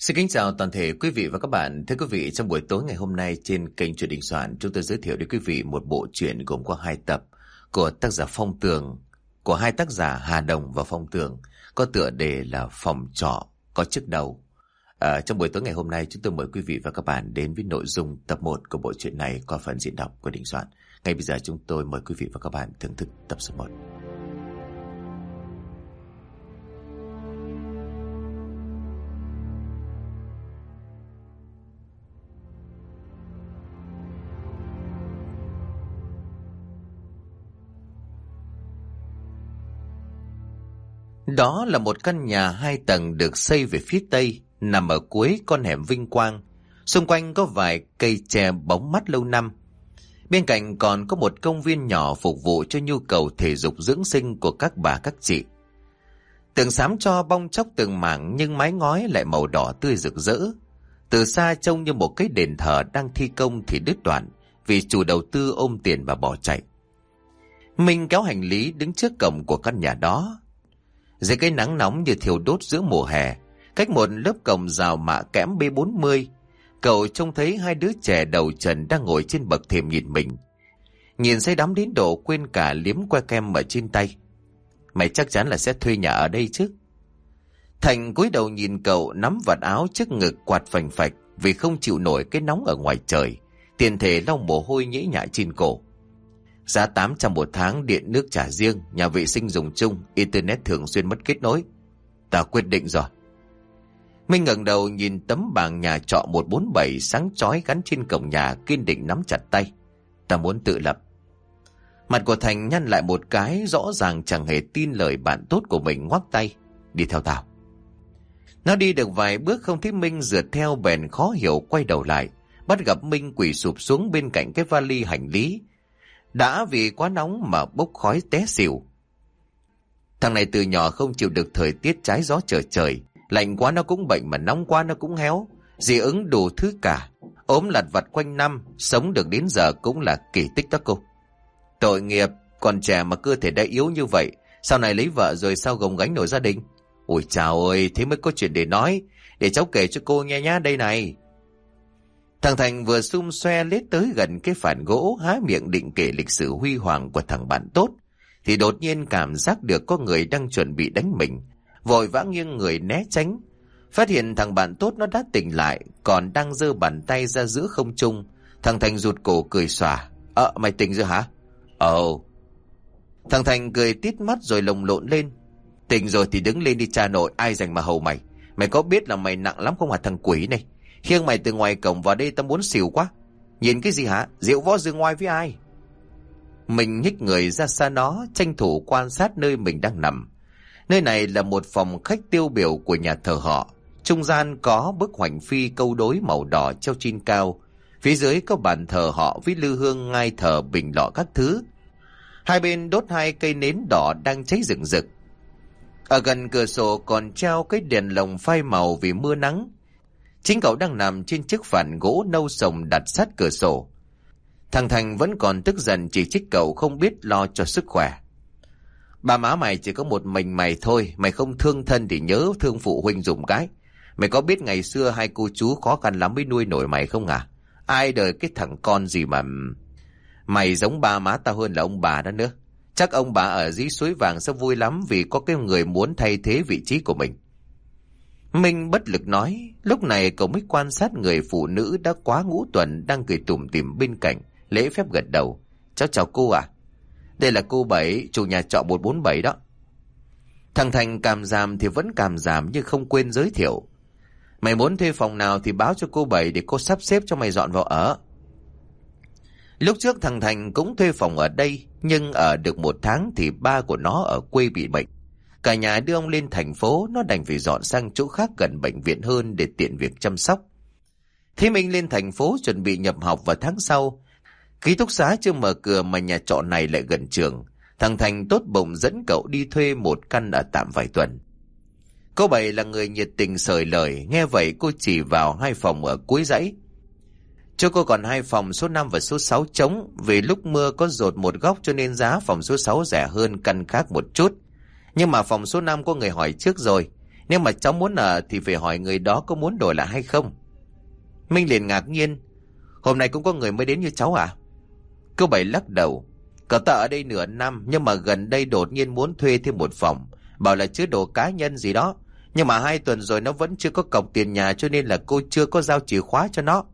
Xin kính chào toàn thể quý vị và các bạn. Thưa quý vị, trong buổi tối ngày hôm nay trên kênh Truyện Đình Soạn, chúng tôi giới thiệu đến quý vị một bộ truyện gồm có 2 tập của tác giả Phong Tường, của 2 tác giả Hà Đồng và Phong Tường, có tựa đề là Phòng Trọ Có Chiếc Đầu. Trong buổi tối ngày hôm nay, chúng tôi mời quý vị và các bạn đến với nội dung tập 1 của bộ truyện này qua phần diễn đọc của Đình Soạn. Ngay bây giờ chúng tôi mời quý vị và các bạn thưởng thức tập số 1. Đó là một căn nhà 2 tầng được xây về phía tây, nằm ở cuối con hẻm Vinh Quang. Xung quanh có vài cây tre bóng mát lâu năm. Bên cạnh còn có một công viên nhỏ phục vụ cho nhu cầu thể dục dưỡng sinh của các bà các chị. Tường xám cho bong chóc từng mảng nhưng mái ngói lại màu đỏ tươi rực rỡ. Từ xa trông như một cái đền thờ đang thi công thì đứt đoạn vì chủ đầu tư ôm tiền và bỏ chạy. Minh kéo hành lý đứng trước cổng của căn nhà đó. Dưới cái nắng nóng như thiêu đốt giữa mùa hè, cách một lớp cổng rào mạ kẽm B40, cậu trông thấy 2 đứa trẻ đầu trần đang ngồi trên bậc thềm nhìn mình. Nhìn say đắm đến độ quên cả liếm que kem ở trên tay. Mày chắc chắn là sẽ thuê nhà ở đây chứ? Thành cúi đầu nhìn cậu nắm vạt áo trước ngực quạt phành phạch vì không chịu nổi cái nóng ở ngoài trời, tiện thể lau mồ hôi nhễ nhại trên cổ. Giá 800 một tháng, điện nước trả riêng, nhà vệ sinh dùng chung, internet thường xuyên mất kết nối. Ta quyết định rồi. Minh ngẩng đầu nhìn tấm bảng nhà trọ 147 sáng chói gắn trên cổng nhà, kiên định nắm chặt tay. Ta muốn tự lập. Mặt của Thành nhăn lại một cái, rõ ràng chẳng hề tin lời bạn tốt của mình, ngoắc tay. Đi theo tao. Nó đi được vài bước không thấy Minh rượt theo, bèn khó hiểu quay đầu lại, bắt gặp Minh quỳ sụp xuống bên cạnh cái vali hành lý. Đã vì quá nóng mà bốc khói té xỉu. Thằng này từ nhỏ không chịu được thời tiết trái gió trở trời. Lạnh quá nó cũng bệnh mà nóng quá nó cũng héo. Dị ứng đủ thứ cả. Ốm lặt vặt quanh năm, sống được đến giờ cũng là kỳ tích đó cô. Tội nghiệp, còn trẻ mà cơ thể đã yếu như vậy, sau này lấy vợ rồi sao gồng gánh nổi gia đình. Ôi chào ơi, thế mới có chuyện để nói. Để cháu kể cho cô nghe nhá, đây này. Thằng Thành vừa xum xoe lết tới gần cái phản gỗ, há miệng định kể lịch sử huy hoàng của thằng bạn tốt, thì đột nhiên cảm giác được có người đang chuẩn bị đánh mình, vội vã nghiêng người né tránh. Phát hiện thằng bạn tốt nó đã tỉnh lại, còn đang giơ bàn tay ra giữa không trung. Thằng Thành rụt cổ cười xòa. Mày tỉnh rồi hả? Ồ. Thằng Thành cười tít mắt rồi lồng lộn lên. Tỉnh rồi thì đứng lên đi cha nội, ai dành mà hầu mày. Mày có biết là mày nặng lắm không hả thằng quỷ này? Khiêng mày từ ngoài cổng vào đây tao muốn xỉu quá. Nhìn cái gì hả? Diệu võ dương ngoai với ai? Mình nhích người ra xa nó, tranh thủ quan sát nơi mình đang nằm. Nơi này là một phòng khách tiêu biểu của nhà thờ họ. Trung gian có bức hoành phi câu đối màu đỏ treo trên cao. Phía dưới có bàn thờ họ với lư hương, ngai thờ, bình lọ các thứ. Hai bên đốt 2 cây nến đỏ đang cháy rừng rực. Ở gần cửa sổ còn treo cái đèn lồng phai màu vì mưa nắng. Chính cậu đang nằm trên chiếc phản gỗ nâu sồng đặt sát cửa sổ. Thằng Thành vẫn còn tức giận chỉ trích cậu không biết lo cho sức khỏe. Ba má mày chỉ có một mình mày thôi, mày không thương thân thì nhớ thương phụ huynh dùm cái. Mày có biết ngày xưa 2 cô chú khó khăn lắm mới nuôi nổi mày không à? Ai đời cái thằng con gì mà... Mày giống ba má tao hơn là ông bà đó nữa. Chắc ông bà ở dưới suối vàng sẽ vui lắm vì có cái người muốn thay thế vị trí của mình. Minh bất lực nói. Lúc này cậu mới quan sát người phụ nữ đã quá ngũ tuần đang cười tủm tỉm bên cạnh, lễ phép gật đầu. Cháu chào cô à? Đây là cô Bảy, chủ nhà trọ 147 đó. Thằng Thành càm giảm thì vẫn càm giảm nhưng không quên giới thiệu. Mày muốn thuê phòng nào thì báo cho cô Bảy để cô sắp xếp cho mày dọn vào ở. Lúc trước thằng Thành cũng thuê phòng ở đây, nhưng ở được 1 tháng thì ba của nó ở quê bị bệnh. Cả nhà đưa ông lên thành phố, nó đành phải dọn sang chỗ khác gần bệnh viện hơn để tiện việc chăm sóc. Thế Minh lên thành phố chuẩn bị nhập học vào tháng sau. Ký túc xá chưa mở cửa mà nhà trọ này lại gần trường. Thằng Thành tốt bụng dẫn cậu đi thuê một căn ở tạm vài tuần. Cô Bảy là người nhiệt tình sởi lời, nghe vậy cô chỉ vào 2 phòng ở cuối dãy. Cho cô còn 2 phòng số 5 và số 6 trống, vì lúc mưa có dột một góc cho nên giá phòng số 6 rẻ hơn căn khác một chút. Nhưng mà phòng số 5 có người hỏi trước rồi, Nếu mà cháu muốn ở thì phải hỏi người đó có muốn đổi lại hay không. Minh liền ngạc nhiên. Hôm nay cũng có người mới đến như cháu à? Cô Bảy lắc đầu. Cậu ta ở đây nửa năm, nhưng mà gần đây đột nhiên muốn thuê thêm một phòng, bảo là chứa đồ cá nhân gì đó. Nhưng mà 2 tuần rồi nó vẫn chưa có cọc tiền nhà, cho nên là cô chưa có giao chìa khóa cho nó.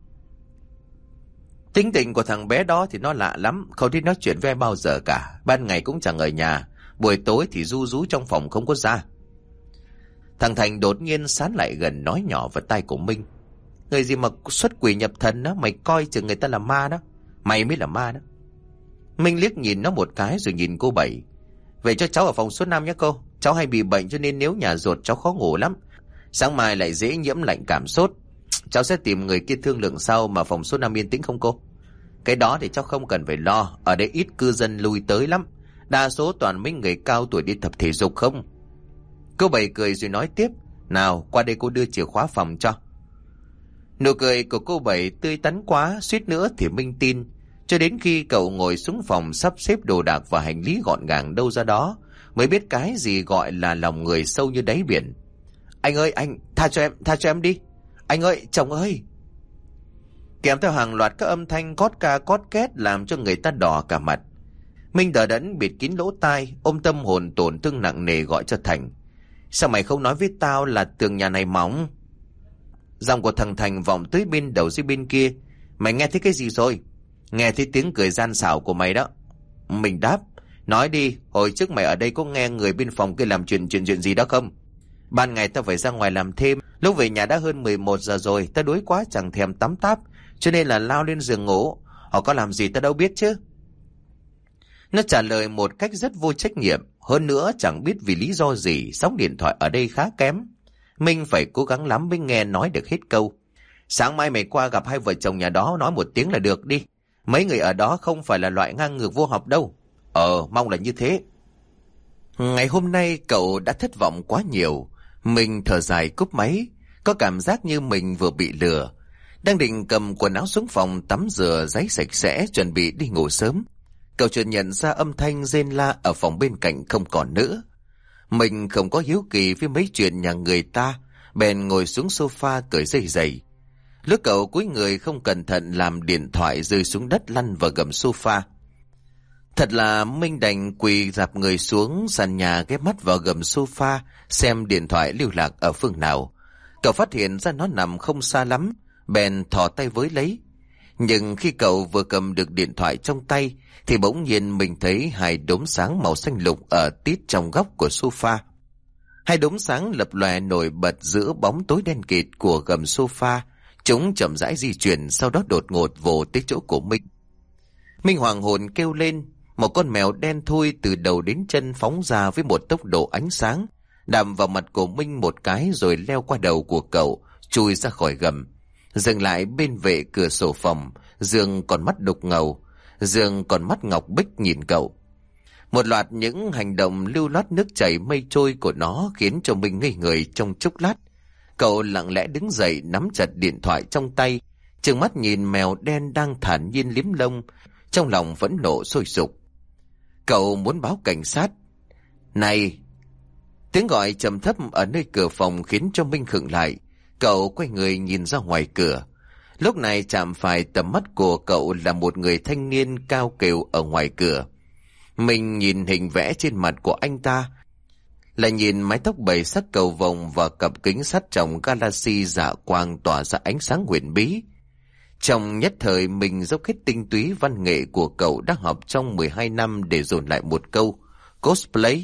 Tính tình của thằng bé đó thì nó lạ lắm, không thích nói chuyện với ai bao giờ cả. Ban ngày cũng chẳng ở nhà, buổi tối thì ru rú trong phòng không có ra. Thằng Thành đột nhiên sán lại gần nói nhỏ vào tai của Minh. Người gì mà xuất quỷ nhập thần đó, mày coi chừng người ta là ma đó. Mày mới là ma đó. Minh liếc nhìn nó một cái rồi nhìn cô Bảy. Về cho cháu ở phòng số 5 nhé cô. Cháu hay bị bệnh cho nên nếu nhà ruột cháu khó ngủ lắm. Sáng mai lại dễ nhiễm lạnh cảm sốt. Cháu sẽ tìm người kia thương lượng sau, mà phòng số 5 yên tĩnh không cô? Cái đó thì cháu không cần phải lo. Ở đây ít cư dân lui tới lắm. Đa số toàn mấy người cao tuổi đi tập thể dục không. Cô Bảy cười rồi nói tiếp. Nào qua đây cô đưa chìa khóa phòng cho. Nụ cười của cô Bảy tươi tắn quá, suýt nữa thì Minh tin. Cho đến khi cậu ngồi xuống phòng sắp xếp đồ đạc và hành lý gọn gàng đâu ra đó, mới biết cái gì gọi là lòng người sâu như đáy biển. Anh ơi anh, tha cho em đi. Anh ơi, chồng ơi. Kèm theo hàng loạt các âm thanh cót ca cót két làm cho người ta đỏ cả mặt. Minh đờ đẫn bịt kín lỗ tai, ôm tâm hồn tổn thương nặng nề gọi cho Thành. Sao mày không nói với tao là tường nhà này mỏng? Giọng của thằng Thành vọng tới bên đầu dưới bên kia. Mày nghe thấy cái gì rồi? Nghe thấy tiếng cười gian xảo của mày đó. Mình đáp. Nói đi, hồi trước mày ở đây có nghe người bên phòng kia làm chuyện gì đó không? Ban ngày tao phải ra ngoài làm thêm, lúc về nhà đã hơn 11 giờ rồi, tao đuối quá chẳng thèm tắm táp, cho nên là lao lên giường ngủ. Họ có làm gì tao đâu biết chứ. Nó trả lời một cách rất vô trách nhiệm. Hơn nữa chẳng biết vì lý do gì sóng điện thoại ở đây khá kém. Minh phải cố gắng lắm mới nghe nói được hết câu. Sáng mai mày qua gặp hai vợ chồng nhà đó nói một tiếng là được đi. Mấy người ở đó không phải là loại ngang ngược vô học đâu. Mong là như thế. Ngày hôm nay cậu đã thất vọng quá nhiều. Mình thở dài cúp máy. Có cảm giác như mình vừa bị lừa. Đang định cầm quần áo xuống phòng tắm rửa giấy sạch sẽ chuẩn bị đi ngủ sớm, cậu chợt nhận ra âm thanh rên la ở phòng bên cạnh không còn nữa. Mình không có hiếu kỳ với mấy chuyện nhà người ta, bèn ngồi xuống sofa cởi dây giày. Lúc cậu cúi người không cẩn thận làm điện thoại rơi xuống đất lăn vào gầm sofa. Thật là Minh đành quỳ rạp người xuống sàn nhà ghé mắt vào gầm sofa xem điện thoại lưu lạc ở phương nào. Cậu phát hiện ra nó nằm không xa lắm, bèn thò tay với lấy. Nhưng khi cậu vừa cầm được điện thoại trong tay thì bỗng nhiên mình thấy hai đốm sáng màu xanh lục ở tít trong góc của sofa. Hai đốm sáng lập lòe nổi bật giữa bóng tối đen kịt của gầm sofa. Chúng chậm rãi di chuyển, sau đó đột ngột vồ tới chỗ của Minh. Minh hoàng hồn kêu lên. Một con mèo đen thui từ đầu đến chân phóng ra với một tốc độ ánh sáng, đạp vào mặt của Minh một cái rồi leo qua đầu của cậu, chui ra khỏi gầm. Dừng lại bên vệ cửa sổ phòng, Dương còn mắt đục ngầu, Dương còn mắt ngọc bích nhìn cậu. Một loạt những hành động lưu loát nước chảy mây trôi của nó khiến cho Minh ngây người trong chốc lát. Cậu lặng lẽ đứng dậy nắm chặt điện thoại trong tay, trừng mắt nhìn mèo đen đang thản nhiên liếm lông, trong lòng phẫn nộ sôi sục. Cậu muốn báo cảnh sát. Này! Tiếng gọi trầm thấp ở nơi cửa phòng khiến cho Minh khựng lại. Cậu quay người nhìn ra ngoài cửa. Lúc này chạm phải tầm mắt của cậu là một người thanh niên cao kều ở ngoài cửa. Mình nhìn hình vẽ trên mặt của anh ta, lại nhìn mái tóc bảy sắc cầu vồng và cặp kính sắt trong galaxy dạ quang tỏa ra ánh sáng huyền bí. Trong nhất thời mình dốc hết tinh túy văn nghệ của cậu đã học trong 12 năm để dồn lại một câu cosplay.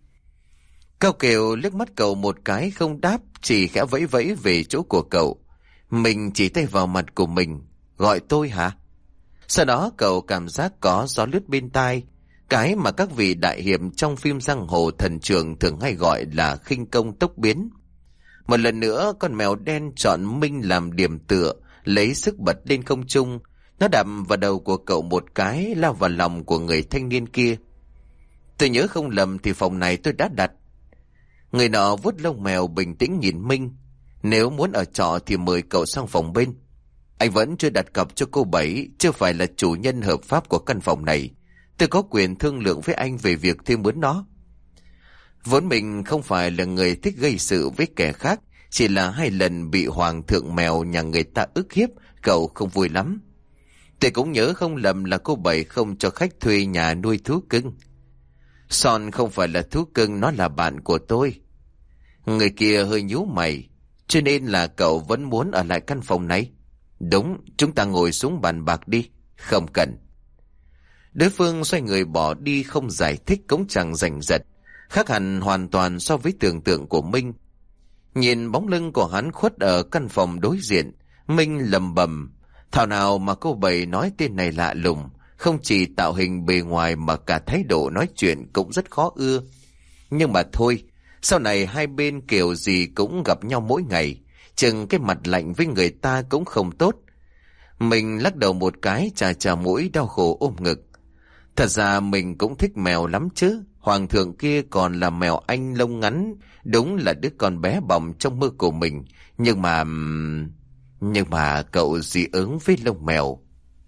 Cao Kiều liếc mắt cậu một cái không đáp, chỉ khẽ vẫy vẫy về chỗ của cậu. Mình chỉ tay vào mặt của mình. Gọi tôi hả? Sau đó cậu cảm giác có gió lướt bên tai, cái mà các vị đại hiệp trong phim giang hồ thần trường thường hay gọi là khinh công tốc biến. Một lần nữa con mèo đen chọn Minh làm điểm tựa, lấy sức bật lên không trung. Nó đập vào đầu của cậu một cái, lao vào lòng của người thanh niên kia. Tôi nhớ không lầm thì phòng này tôi đã đặt. Người nọ vuốt lông mèo bình tĩnh nhìn Minh. Nếu muốn ở trọ thì mời cậu sang phòng bên. Anh vẫn chưa đặt cọc cho cô Bảy, chưa phải là chủ nhân hợp pháp của căn phòng này. Tôi có quyền thương lượng với anh về việc thuê mướn nó. Vốn mình không phải là người thích gây sự với kẻ khác, chỉ là 2 lần bị hoàng thượng mèo nhà người ta ức hiếp, cậu không vui lắm. Tôi cũng nhớ không lầm là cô Bảy không cho khách thuê nhà nuôi thú cưng. Son không phải là thú cưng, nó là bạn của tôi. Người kia hơi nhíu mày. Cho nên là cậu vẫn muốn ở lại căn phòng này? Đúng, chúng ta ngồi xuống bàn bạc đi. Không cần. Đối phương xoay người bỏ đi, không giải thích cũng chẳng rành rật, khác hẳn hoàn toàn so với tưởng tượng của Minh. Nhìn bóng lưng của hắn khuất ở căn phòng đối diện, Minh lầm bầm. Thảo nào mà cô Bảy nói tên này lạ lùng, không chỉ tạo hình bề ngoài mà cả thái độ nói chuyện cũng rất khó ưa. Nhưng mà thôi, sau này hai bên kiểu gì cũng gặp nhau mỗi ngày, chừng cái mặt lạnh với người ta cũng không tốt. Mình lắc đầu một cái, chà mũi đau khổ ôm ngực. Thật ra mình cũng thích mèo lắm chứ. Hoàng thượng kia còn là mèo Anh lông ngắn, đúng là đứa con bé bỏng trong mơ của mình. Nhưng mà cậu dị ứng với lông mèo.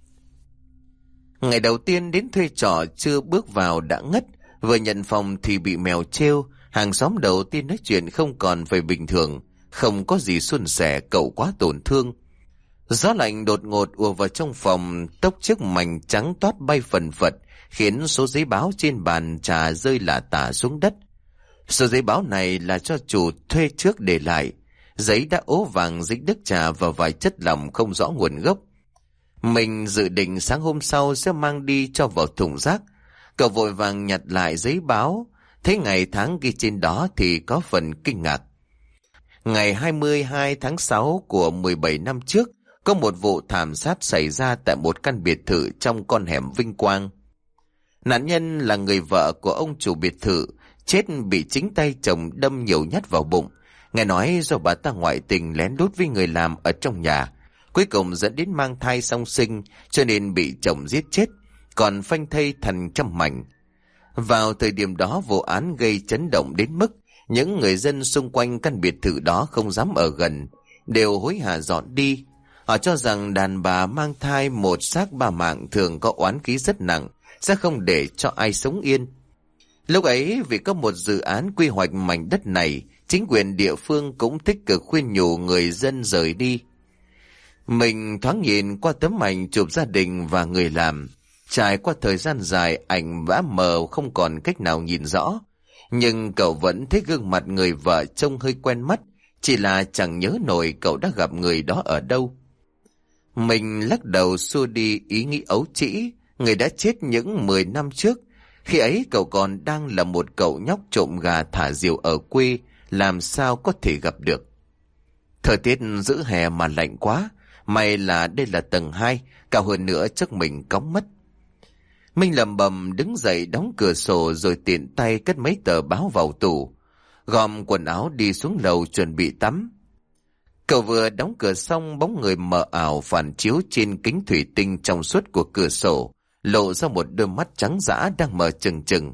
Ngày đầu tiên đến thuê trọ chưa bước vào đã ngất, vừa nhận phòng thì bị mèo trêu. Hàng xóm đầu tiên nói chuyện không còn về bình thường, không có gì suôn sẻ, cậu quá tổn thương. Gió lạnh đột ngột ùa vào trong phòng, tốc chiếc mảnh trắng toát bay phần phật, khiến số giấy báo trên bàn trà rơi lả tả xuống đất. Số giấy báo này là cho chủ thuê trước để lại. Giấy đã ố vàng dính nước trà và vài chất lỏng không rõ nguồn gốc. Mình dự định sáng hôm sau sẽ mang đi cho vào thùng rác. Cậu vội vàng nhặt lại giấy báo, thấy ngày tháng ghi trên đó thì có phần kinh ngạc. Ngày 22 tháng 6 của 17 năm trước, có một vụ thảm sát xảy ra tại một căn biệt thự trong con hẻm Vinh Quang. Nạn nhân là người vợ của ông chủ biệt thự, chết bị chính tay chồng đâm nhiều nhát vào bụng. Nghe nói do bà ta ngoại tình lén lút với người làm ở trong nhà, cuối cùng dẫn đến mang thai song sinh, cho nên bị chồng giết chết, còn phanh thây thành trăm mảnh. Vào thời điểm đó vụ án gây chấn động đến mức những người dân xung quanh căn biệt thự đó không dám ở gần, đều hối hả dọn đi. Họ cho rằng đàn bà mang thai một xác ba mạng thường có oán khí rất nặng, sẽ không để cho ai sống yên. Lúc ấy vì có một dự án quy hoạch mảnh đất này, chính quyền địa phương cũng tích cực khuyên nhủ người dân rời đi. Mình thoáng nhìn qua tấm ảnh chụp gia đình và người làm. Trải qua thời gian dài, ảnh vã mờ không còn cách nào nhìn rõ. Nhưng cậu vẫn thấy gương mặt người vợ trông hơi quen mắt, chỉ là chẳng nhớ nổi cậu đã gặp người đó ở đâu. Mình lắc đầu xua đi ý nghĩ ấu trĩ, người đã chết những 10 năm trước. Khi ấy cậu còn đang là một cậu nhóc trộm gà thả diều ở quê, làm sao có thể gặp được. Thời tiết giữ hè mà lạnh quá, may là đây là tầng 2, cao hơn nữa chắc mình cóng mất. Minh lầm bầm đứng dậy đóng cửa sổ rồi tiện tay cất mấy tờ báo vào tủ, gom quần áo đi xuống lầu chuẩn bị tắm. Cậu vừa đóng cửa xong, bóng người mờ ảo phản chiếu trên kính thủy tinh trong suốt của cửa sổ, lộ ra một đôi mắt trắng dã đang mở trừng trừng.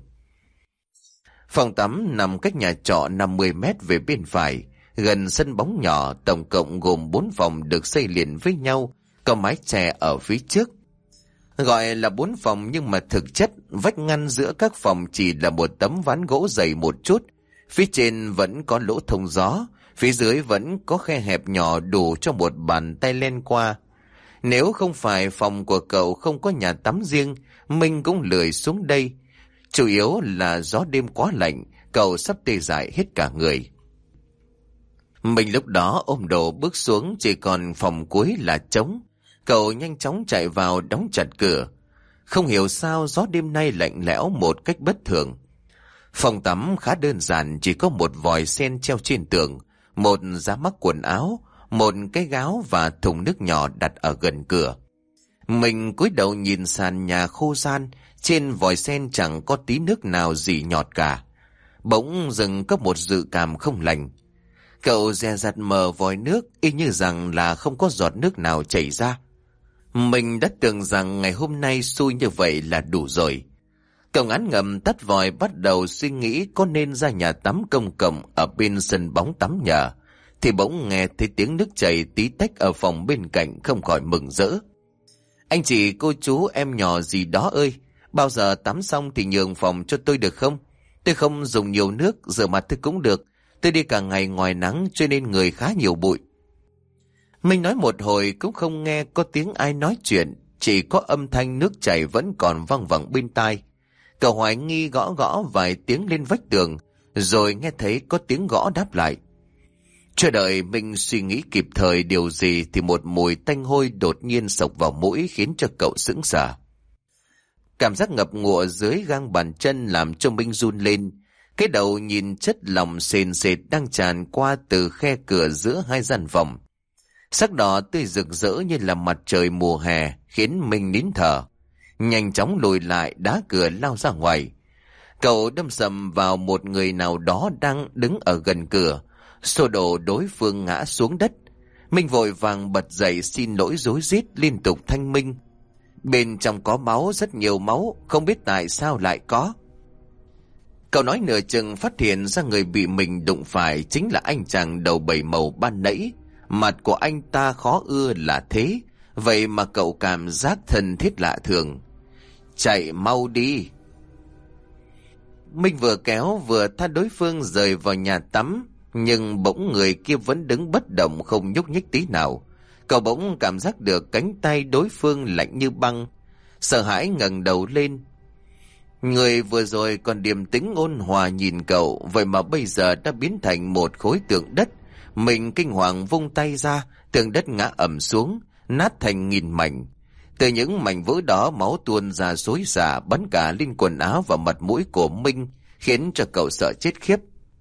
Phòng tắm nằm cách nhà trọ 50 mét về bên phải, gần sân bóng nhỏ, tổng cộng gồm 4 phòng được xây liền với nhau, có mái che ở phía trước. Gọi là 4 phòng nhưng mà thực chất vách ngăn giữa các phòng chỉ là một tấm ván gỗ dày một chút, phía trên vẫn có lỗ thông gió, phía dưới vẫn có khe hẹp nhỏ đủ cho một bàn tay len qua. Nếu không phải phòng của cậu không có nhà tắm riêng, mình cũng lười xuống đây. Chủ yếu là gió đêm quá lạnh, cậu sắp tê dại hết cả người. Mình lúc đó ôm đồ bước xuống, chỉ còn phòng cuối là trống. Cậu nhanh chóng chạy vào đóng chặt cửa. Không hiểu sao gió đêm nay lạnh lẽo một cách bất thường. Phòng tắm khá đơn giản, chỉ có một vòi sen treo trên tường, một giá mắc quần áo, một cái gáo và thùng nước nhỏ đặt ở gần cửa. Mình cúi đầu nhìn sàn nhà khô ran, trên vòi sen chẳng có tí nước nào rỉ nhọt cả. Bỗng dưng có một dự cảm không lành. Cậu dè dặt mở vòi nước, y như rằng là không có giọt nước nào chảy ra. Mình đã tưởng rằng ngày hôm nay xui như vậy là đủ rồi. Cậu ngán ngẩm tắt vòi, bắt đầu suy nghĩ có nên ra nhà tắm công cộng ở bên sân bóng tắm nhờ. Thì bỗng nghe thấy tiếng nước chảy tí tách ở phòng bên cạnh, không khỏi mừng rỡ. Anh chị, cô chú, em nhỏ gì đó ơi, bao giờ tắm xong thì nhường phòng cho tôi được không? Tôi không dùng nhiều nước, rửa mặt tôi cũng được. Tôi đi cả ngày ngoài nắng cho nên người khá nhiều bụi. Minh nói một hồi cũng không nghe có tiếng ai nói chuyện, chỉ có âm thanh nước chảy vẫn còn văng vẳng bên tai. Cậu hoài nghi gõ gõ vài tiếng lên vách tường, rồi nghe thấy có tiếng gõ đáp lại. Chưa đợi Minh suy nghĩ kịp thời điều gì thì một mùi tanh hôi đột nhiên xộc vào mũi khiến cho cậu sững sờ. Cảm giác ngập ngụa dưới gang bàn chân làm cho Minh run lên. Cái đầu nhìn chất lỏng sền sệt đang tràn qua từ khe cửa giữa hai gian phòng. Sắc đỏ tươi rực rỡ như là mặt trời mùa hè khiến Minh nín thở. Nhanh chóng lùi lại đá cửa lao ra ngoài. Cậu đâm sầm vào một người nào đó đang đứng ở gần cửa. Xô đổ đối phương ngã xuống đất. Minh vội vàng bật dậy xin lỗi rối rít liên tục thanh minh. Bên trong có máu, rất nhiều máu, không biết tại sao lại có. Cậu nói nửa chừng phát hiện ra người bị mình đụng phải chính là anh chàng đầu bảy màu ban nãy. Mặt của anh ta khó ưa là thế, vậy mà cậu cảm giác thân thiết lạ thường. Chạy mau đi. Minh vừa kéo vừa tha đối phương rời vào nhà tắm, nhưng bỗng người kia vẫn đứng bất động không nhúc nhích tí nào. Cậu bỗng cảm giác được cánh tay đối phương lạnh như băng, sợ hãi ngẩng đầu lên. Người vừa rồi còn điềm tĩnh ôn hòa nhìn cậu, vậy mà bây giờ đã biến thành một khối tượng đất. Mình kinh hoàng vung tay ra, tượng đất ngã ầm xuống, nát thành nghìn mảnh. Từ những mảnh vỡ đó máu tuôn ra xối xả bắn cả lên quần áo và mặt mũi của Minh, khiến cho cậu sợ chết khiếp.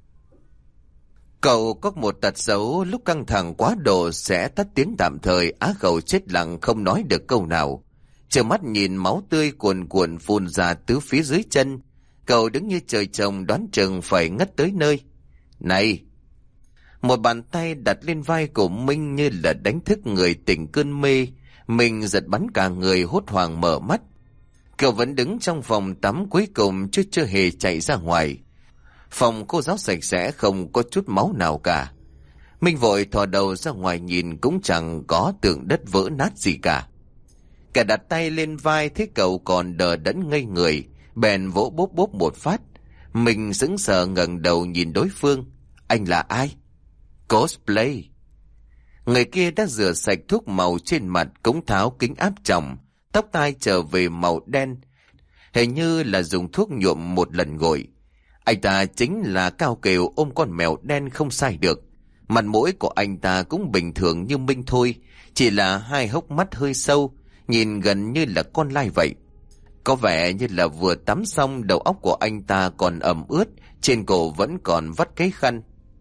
Cậu có một tật xấu lúc căng thẳng quá độ sẽ tắt tiếng tạm thời, á khẩu chết lặng không nói được câu nào. Trợn mắt nhìn máu tươi cuồn cuộn phun ra từ phía dưới chân, cậu đứng như trời trồng đoán chừng phải ngất tới nơi. Này! Một bàn tay đặt lên vai của Minh như là đánh thức người tỉnh cơn mê. Mình giật bắn cả người hốt hoảng mở mắt. Cậu vẫn đứng trong phòng tắm cuối cùng chứ chưa hề chạy ra ngoài. Phòng cô giáo sạch sẽ không có chút máu nào cả. Minh vội thò đầu ra ngoài nhìn cũng chẳng có tượng đất vỡ nát gì cả. Cả đặt tay lên vai thấy cậu còn đờ đẫn ngây người, bèn vỗ bốp bốp một phát. Mình sững sờ ngẩng đầu nhìn đối phương. Anh là ai? Cosplay. Người kia đã rửa sạch thuốc màu trên mặt, cũng tháo kính áp tròng, tóc tai trở về màu đen, hình như là dùng thuốc nhuộm một lần gội. Anh ta chính là Cao Kiều ôm con mèo đen không sai được. Mặt mũi của anh ta cũng bình thường như Minh thôi, chỉ là hai hốc mắt hơi sâu, nhìn gần như là con lai vậy. Có vẻ như là vừa tắm xong, đầu óc của anh ta còn ẩm ướt, trên cổ vẫn còn vắt cái khăn.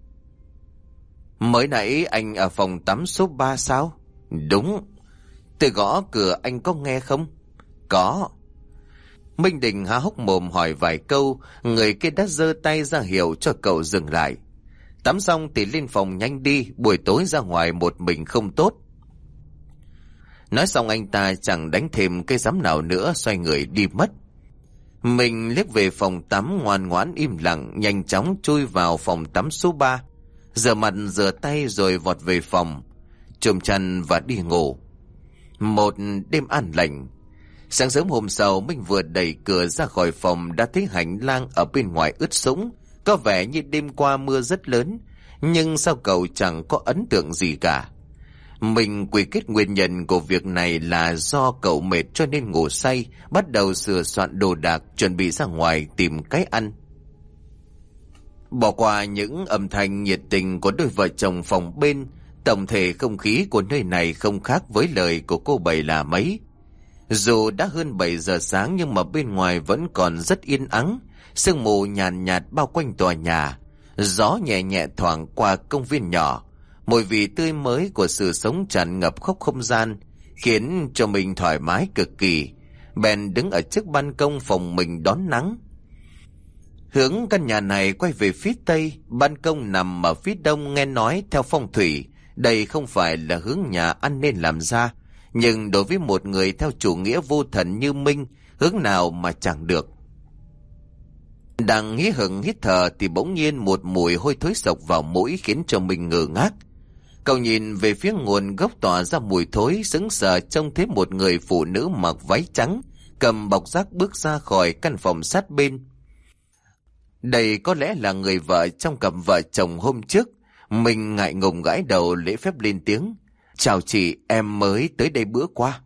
Mới nãy anh ở phòng tắm số 3 sao? Đúng. Tôi gõ cửa anh có nghe không? Có. Minh Đình há hốc mồm hỏi vài câu, người kia đã giơ tay ra hiệu cho cậu dừng lại. Tắm xong thì lên phòng nhanh đi, buổi tối ra ngoài một mình không tốt. Nói xong anh ta chẳng đánh thêm cái giám nào nữa, xoay người đi mất. Mình liếc về phòng tắm ngoan ngoãn im lặng, nhanh chóng chui vào phòng tắm số 3. Rửa mặt rửa tay rồi vọt về phòng, chùm chăn và đi ngủ. Một đêm an lành. Sáng sớm hôm sau, Minh vừa đẩy cửa ra khỏi phòng đã thấy hành lang ở bên ngoài ướt sũng, có vẻ như đêm qua mưa rất lớn, nhưng sao cậu chẳng có ấn tượng gì cả. Mình quy kết nguyên nhân của việc này là do cậu mệt cho nên ngủ say, bắt đầu sửa soạn đồ đạc chuẩn bị ra ngoài tìm cái ăn. Bỏ qua những âm thanh nhiệt tình của đôi vợ chồng phòng bên, tổng thể không khí của nơi này không khác với lời của cô Bảy là mấy. Dù đã hơn 7 giờ sáng nhưng mà bên ngoài vẫn còn rất yên ắng, sương mù nhàn nhạt bao quanh tòa nhà, gió nhẹ nhẹ thoảng qua công viên nhỏ, mùi vị tươi mới của sự sống tràn ngập khắp không gian, khiến cho mình thoải mái cực kỳ. Bèn đứng ở trước ban công phòng mình đón nắng. Hướng căn nhà này quay về phía tây, ban công nằm ở phía đông, nghe nói theo phong thủy, đây không phải là hướng nhà ăn nên làm ra, nhưng đối với một người theo chủ nghĩa vô thần như Minh, hướng nào mà chẳng được. Đang hí hửng hít thở thì bỗng nhiên một mùi hôi thối sộc vào mũi khiến cho mình ngơ ngác. Cậu nhìn về phía nguồn gốc tỏa ra mùi thối, sững sờ trông thấy một người phụ nữ mặc váy trắng, cầm bọc rác bước ra khỏi căn phòng sát bên. Đây có lẽ là người vợ trong cặp vợ chồng hôm trước. Mình ngại ngùng gãi đầu lễ phép lên tiếng. Chào chị, em mới tới đây bữa qua.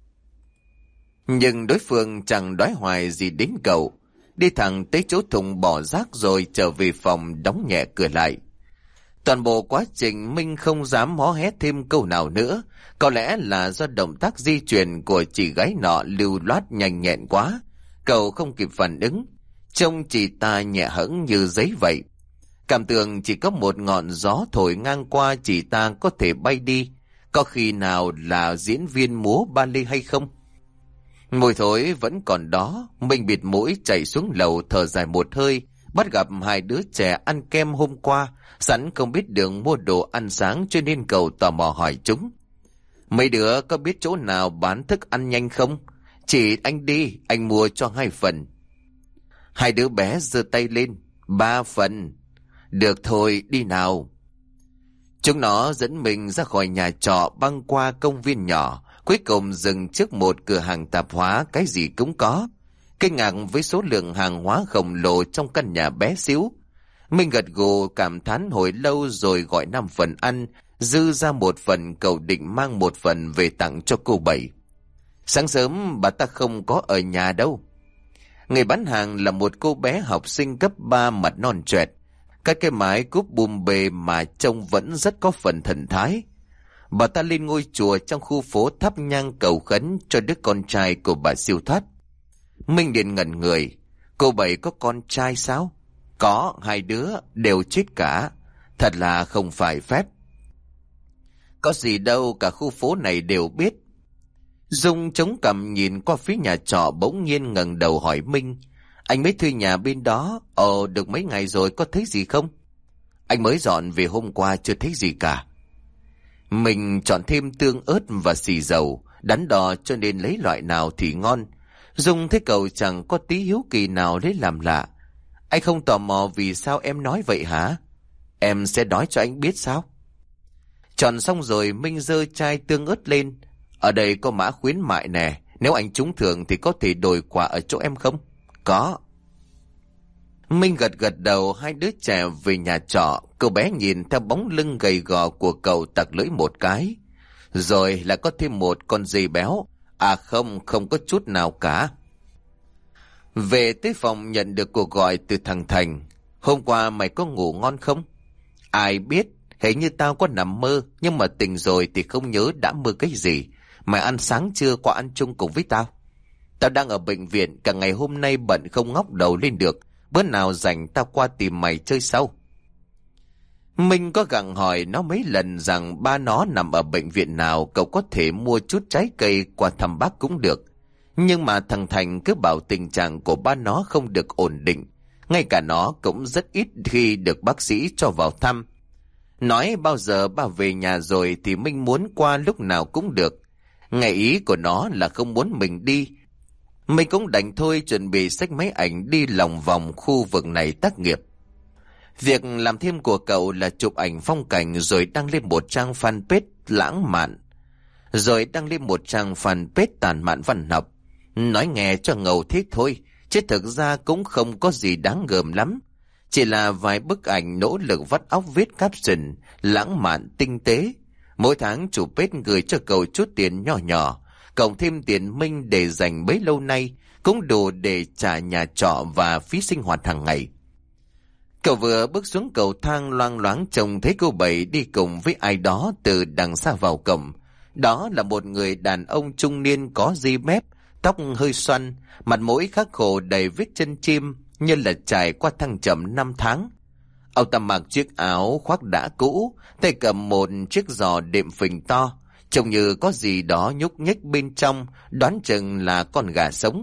Nhưng đối phương chẳng đoái hoài gì đến cậu. Đi thẳng tới chỗ thùng bỏ rác rồi trở về phòng đóng nhẹ cửa lại. Toàn bộ quá trình Minh không dám hó hét thêm câu nào nữa. Có lẽ là do động tác di chuyển của chị gái nọ lưu loát nhanh nhẹn quá. Cậu không kịp phản ứng. Trông chị ta nhẹ hẫng như giấy vậy. Cảm tưởng chỉ có một ngọn gió thổi ngang qua chị ta có thể bay đi. Có khi nào là diễn viên múa ballet hay không? Mùi thối vẫn còn đó. Minh bịt mũi chạy xuống lầu thở dài một hơi. Bắt gặp hai đứa trẻ ăn kem hôm qua. Sẵn không biết đường mua đồ ăn sáng cho nên cậu tò mò hỏi chúng. Mấy đứa có biết chỗ nào bán thức ăn nhanh không? Chị anh đi, anh mua cho 2 phần. Hai đứa bé giơ tay lên. 3 phần. Được thôi, đi nào. Chúng nó dẫn mình ra khỏi nhà trọ băng qua công viên nhỏ. Cuối cùng dừng trước một cửa hàng tạp hóa, cái gì cũng có. Kinh ngạc với số lượng hàng hóa khổng lồ trong căn nhà bé xíu. Mình gật gù cảm thán hồi lâu rồi gọi 5 phần ăn, dư ra 1 phần cậu định mang 1 phần về tặng cho cô Bảy. Sáng sớm bà ta không có ở nhà đâu. Người bán hàng là một cô bé học sinh cấp 3 mặt non choẹt. Cái mái cúp bùm bề mà trông vẫn rất có phần thần thái. Bà ta lên ngôi chùa trong khu phố thắp nhang cầu khấn cho đứa con trai của bà siêu thoát. Minh liền ngẩn người. Cô Bảy có con trai sao? Có, 2 đứa đều chết cả. Thật là không phải phép. Có gì đâu, cả khu phố này đều biết. Dung chống cằm nhìn qua phía nhà trọ bỗng nhiên ngẩng đầu hỏi Minh. Anh mới thuê nhà bên đó, được mấy ngày rồi, có thấy gì không? Anh mới dọn về hôm qua chưa thấy gì cả. Mình chọn thêm tương ớt và xì dầu, đắn đo cho nên lấy loại nào thì ngon. Dung thấy cậu chẳng có tí hiếu kỳ nào lấy làm lạ. Anh không tò mò vì sao em nói vậy hả? Em sẽ nói cho anh biết sao? Chọn xong rồi Minh giơ chai tương ớt lên. Ở đây có mã khuyến mại nè, nếu anh trúng thưởng thì có thể đổi quà ở chỗ em không? Có. Minh gật gật đầu. Hai đứa trẻ về nhà trọ. Cô bé nhìn theo bóng lưng gầy gò của cậu tặc lưỡi một cái. Rồi lại có thêm một con dê béo. À không có chút nào cả. Về tới phòng nhận được cuộc gọi từ thằng Thành. Hôm qua mày có ngủ ngon không? Ai biết, hình như tao có nằm mơ, nhưng mà tỉnh rồi thì không nhớ đã mơ cái gì. Mày ăn sáng chưa, qua ăn chung cùng với tao? Tao đang ở bệnh viện, cả ngày hôm nay bận không ngóc đầu lên được. Bữa nào rảnh tao qua tìm mày chơi sau. Minh có gặng hỏi nó mấy lần rằng ba nó nằm ở bệnh viện nào, cậu có thể mua chút trái cây qua thăm bác cũng được. Nhưng mà thằng Thành cứ bảo tình trạng của ba nó không được ổn định. Ngay cả nó cũng rất ít khi được bác sĩ cho vào thăm. Nói bao giờ ba về nhà rồi thì Minh muốn qua lúc nào cũng được. Ngay ý của nó là không muốn mình đi. Mình cũng đành thôi, chuẩn bị xách máy ảnh đi lòng vòng khu vực này tác nghiệp. Việc làm thêm của cậu là chụp ảnh phong cảnh rồi đăng lên một trang fanpage lãng mạn. Rồi đăng lên một trang fanpage tản mạn văn học. Nói nghe cho ngầu thế thôi, chứ thực ra cũng không có gì đáng gờm lắm. Chỉ là vài bức ảnh nỗ lực vắt óc viết caption, lãng mạn tinh tế. Mỗi tháng chủ page gửi cho cậu chút tiền nhỏ nhỏ, cộng thêm tiền Minh để dành bấy lâu nay, cũng đủ để trả nhà trọ và phí sinh hoạt hàng ngày. Cậu vừa bước xuống cầu thang loang loáng trông thấy cô Bảy đi cùng với ai đó từ đằng xa vào cổng. Đó là một người đàn ông trung niên có ri mép, tóc hơi xoăn, mặt mũi khắc khổ đầy vết chân chim như là trải qua thăng trầm 5 tháng. Ông ta mặc chiếc áo khoác đã cũ, tay cầm một chiếc giò đệm phình to, trông như có gì đó nhúc nhích bên trong, đoán chừng là con gà sống.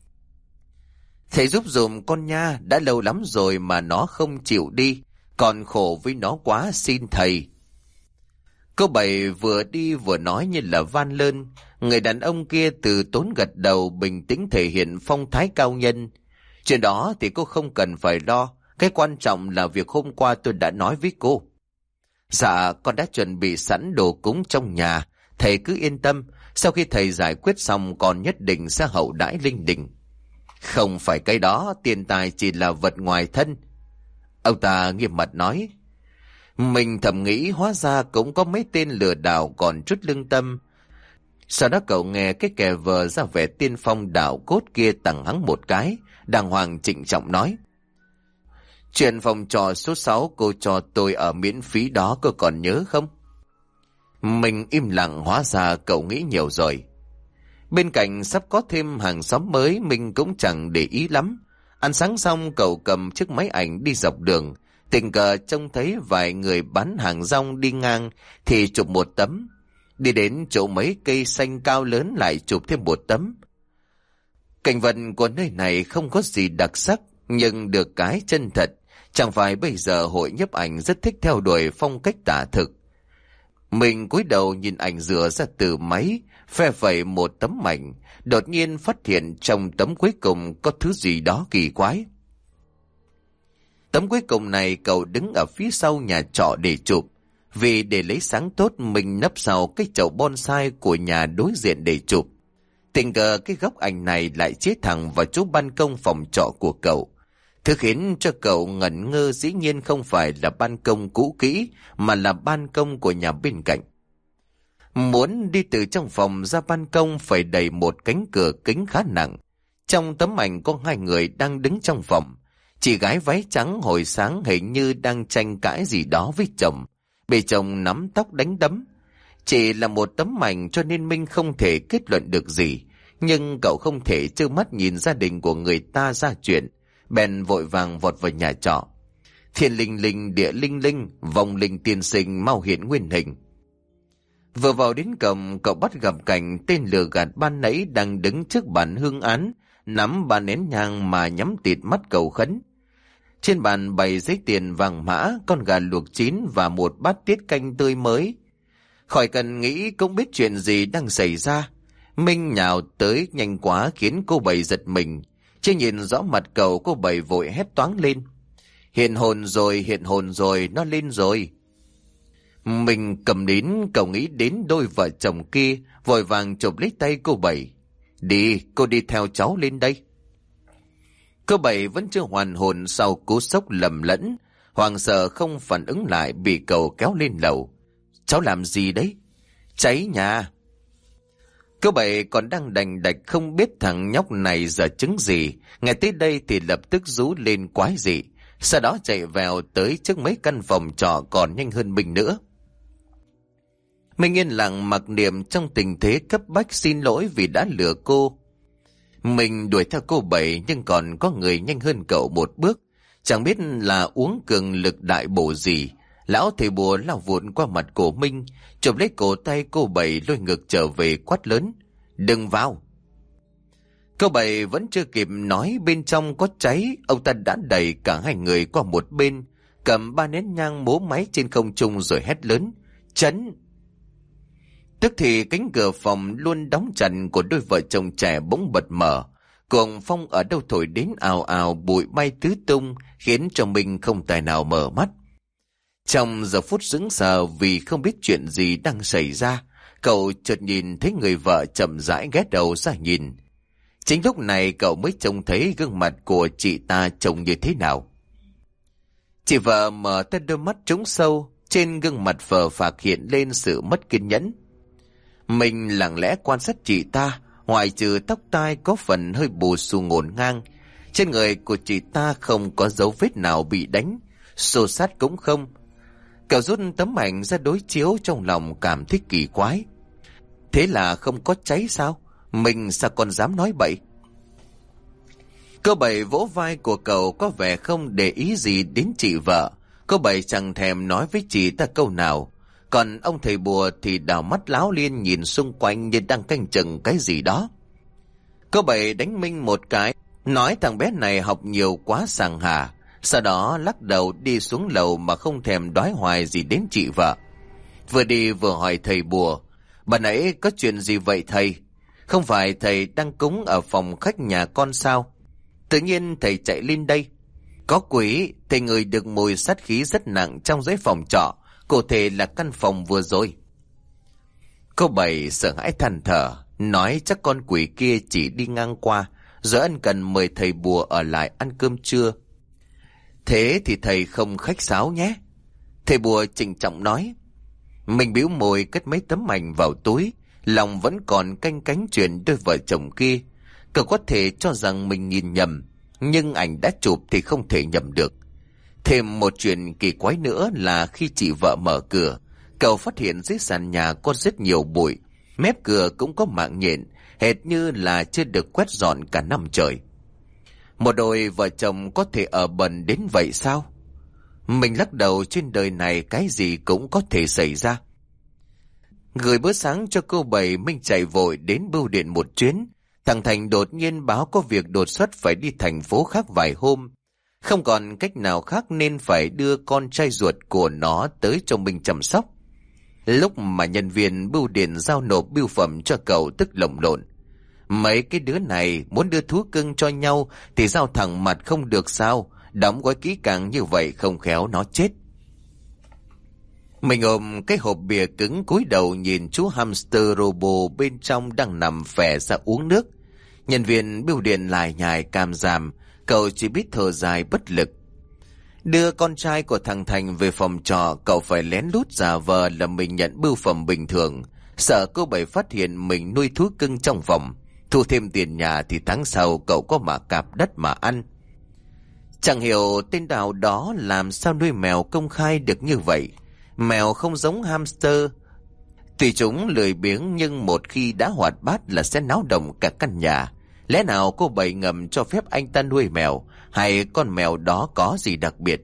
Thầy giúp dùm con nha, đã lâu lắm rồi mà nó không chịu đi, còn khổ với nó quá, xin thầy. Cô Bảy vừa đi vừa nói như là van lơn. Người đàn ông kia từ tốn gật đầu, bình tĩnh thể hiện phong thái cao nhân. Chuyện đó thì cô không cần phải lo, cái quan trọng là việc hôm qua tôi đã nói với cô. Dạ, con đã chuẩn bị sẵn đồ cúng trong nhà, thầy cứ yên tâm, sau khi thầy giải quyết xong con nhất định sẽ hậu đãi linh đình. Không phải cái đó, tiền tài chỉ là vật ngoài thân. Ông ta nghiêm mặt nói. Mình thầm nghĩ hóa ra cũng có mấy tên lừa đảo còn chút lương tâm. Sau đó cậu nghe cái kẻ vờ ra vẻ tiên phong đạo cốt kia tặng hắn một cái, đàng hoàng trịnh trọng nói. Chuyện phòng trọ số 6 cô cho tôi ở miễn phí đó cô còn nhớ không? Mình im lặng, hóa ra cậu nghĩ nhiều rồi. Bên cạnh sắp có thêm hàng xóm mới, mình cũng chẳng để ý lắm. Ăn sáng xong cậu cầm chiếc máy ảnh đi dọc đường, tình cờ trông thấy vài người bán hàng rong đi ngang thì chụp một tấm. Đi đến chỗ mấy cây xanh cao lớn lại chụp thêm một tấm. Cảnh vật của nơi này không có gì đặc sắc, nhưng được cái chân thật. Chẳng phải bây giờ hội nhiếp ảnh rất thích theo đuổi phong cách tả thực. Mình cúi đầu nhìn ảnh rửa ra từ máy, phe phẩy một tấm ảnh, đột nhiên phát hiện trong tấm cuối cùng có thứ gì đó kỳ quái. Tấm cuối cùng này cậu đứng ở phía sau nhà trọ để chụp. Vì để lấy sáng tốt, mình nấp sau cái chậu bonsai của nhà đối diện để chụp. Tình cờ cái góc ảnh này lại chiếu thẳng vào chỗ ban công phòng trọ của cậu. Thứ khiến cho cậu ngẩn ngơ dĩ nhiên không phải là ban công cũ kỹ, mà là ban công của nhà bên cạnh. Muốn đi từ trong phòng ra ban công phải đẩy một cánh cửa kính khá nặng. Trong tấm ảnh có hai người đang đứng trong phòng. Chị gái váy trắng hồi sáng hình như đang tranh cãi gì đó với chồng, bị chồng nắm tóc đánh đấm. Chỉ là một tấm ảnh cho nên Minh không thể kết luận được gì, nhưng cậu không thể trơ mắt nhìn gia đình của người ta ra chuyện, bèn vội vàng vọt vào nhà trọ. Thiên linh linh địa linh linh, vong linh tiên sinh mau hiện nguyên hình. Vừa vào đến cổng, cậu bắt gặp cảnh tên lừa gạt ban nãy đang đứng trước bàn hương án, nắm ba nén nhang mà nhắm tịt mắt cầu khấn. Trên bàn bày giấy tiền vàng mã, con gà luộc chín và một bát tiết canh tươi mới. Khỏi cần nghĩ cũng biết chuyện gì đang xảy ra. Minh nhào tới nhanh quá khiến cô Bảy giật mình. Chưa nhìn rõ mặt cậu, cô Bảy vội hét toáng lên. Hiện hồn rồi, nó lên rồi. Mình cầm đến, cậu nghĩ đến đôi vợ chồng kia, vội vàng chụp lấy tay cô Bảy. Đi, cô đi theo cháu lên đây. Cô Bảy vẫn chưa hoàn hồn sau cú sốc lầm lẫn, hoàng sợ không phản ứng lại, bị cậu kéo lên lầu. Cháu làm gì đấy? Cháy nhà. Cô Bảy còn đang đành đạch không biết thằng nhóc này giờ chứng gì, nghe tới đây thì lập tức rú lên quái dị, sau đó chạy vèo tới trước mấy căn phòng trọ còn nhanh hơn mình nữa. Mình yên lặng mặc niệm trong tình thế cấp bách xin lỗi vì đã lừa cô. Mình đuổi theo cô Bảy nhưng còn có người nhanh hơn cậu một bước, chẳng biết là uống cường lực đại bổ gì. Lão thầy bùa lao vụt qua mặt của Minh, chụp lấy cổ tay cô Bảy lôi ngược trở về quát lớn. Đừng vào! Cô Bảy vẫn chưa kịp nói bên trong có cháy, ông ta đã đẩy cả hai người qua một bên, cầm ba nén nhang múa máy trên không trung rồi hét lớn. Chấn! Tức thì cánh cửa phòng luôn đóng chặt của đôi vợ chồng trẻ bỗng bật mở, cuồng phong ở đâu thổi đến ào ào, bụi bay tứ tung khiến cho mình không tài nào mở mắt. Trong giờ phút sững sờ vì không biết chuyện gì đang xảy ra, cậu chợt nhìn thấy người vợ chậm rãi ghé đầu ra nhìn. Chính lúc này cậu mới trông thấy gương mặt của chị ta trông như thế nào. Chị vợ mở to đôi mắt trũng sâu, trên gương mặt phờ phạc hiện lên sự mất kiên nhẫn. Mình lặng lẽ quan sát chị ta, ngoại trừ tóc tai có phần hơi bù xù ngổn ngang, trên người của chị ta không có dấu vết nào bị đánh, xô xát cũng không. Cậu rút tấm ảnh ra đối chiếu, trong lòng cảm thấy kỳ quái. Thế là không có cháy sao? Mình sao còn dám nói bậy? Cô Bảy vỗ vai của cậu có vẻ không để ý gì đến chị vợ. Cô Bảy chẳng thèm nói với chị ta câu nào. Còn ông thầy bùa thì đảo mắt láo liên nhìn xung quanh như đang canh chừng cái gì đó. Cô Bảy đánh Minh một cái, nói thằng bé này học nhiều quá sàng hả. Sau đó lắc đầu đi xuống lầu mà không thèm đoái hoài gì đến chị vợ. Vừa đi vừa hỏi thầy bùa. Bà nãy có chuyện gì vậy thầy? Không phải thầy đang cúng ở phòng khách nhà con sao? Tự nhiên thầy chạy lên đây. Có quỷ, thầy ngửi được mùi sát khí rất nặng trong dãy phòng trọ, cụ thể là căn phòng vừa rồi. Cô Bảy sợ hãi than thở, nói chắc con quỷ kia chỉ đi ngang qua, rồi ân cần mời thầy bùa ở lại ăn cơm trưa. Thế thì thầy không khách sáo nhé. Thầy bùa trịnh trọng nói. Mình bĩu môi cất mấy tấm ảnh vào túi, lòng vẫn còn canh cánh chuyện đôi vợ chồng kia. Cậu có thể cho rằng mình nhìn nhầm, nhưng ảnh đã chụp thì không thể nhầm được. Thêm một chuyện kỳ quái nữa là khi chị vợ mở cửa, cậu phát hiện dưới sàn nhà có rất nhiều bụi, mép cửa cũng có mạng nhện, hệt như là chưa được quét dọn cả năm trời. Một đôi vợ chồng có thể ở bẩn đến vậy sao? Mình lắc đầu, trên đời này cái gì cũng có thể xảy ra. Gửi bữa sáng cho cô Bảy, Minh chạy vội đến bưu điện một chuyến. Thằng Thành đột nhiên báo có việc đột xuất phải đi thành phố khác vài hôm. Không còn cách nào khác nên phải đưa con trai ruột của nó tới cho Minh chăm sóc. Lúc mà nhân viên bưu điện giao nộp bưu phẩm cho cậu tức lồng lộn. Mấy cái đứa này muốn đưa thú cưng cho nhau thì giao thẳng mặt không được sao? Đóng gói kỹ càng như vậy không khéo nó chết. Mình ôm cái hộp bìa cứng cúi đầu nhìn chú hamster robo bên trong đang nằm phè ra uống nước. Nhân viên bưu điện lải nhải càm ràm, cậu chỉ biết thở dài bất lực. Đưa con trai của thằng Thành về phòng trọ, cậu phải lén lút giả vờ là mình nhận bưu phẩm bình thường, sợ cô Bảy phát hiện mình nuôi thú cưng trong phòng. Thu thêm tiền nhà thì tháng sau cậu có mà cạp đất mà ăn. Chẳng hiểu tên đạo đó làm sao nuôi mèo công khai được như vậy. Mèo không giống hamster. Tuy chúng lười biếng nhưng một khi đã hoạt bát là sẽ náo động cả căn nhà. Lẽ nào cô Bảy ngầm cho phép anh ta nuôi mèo, hay con mèo đó có gì đặc biệt?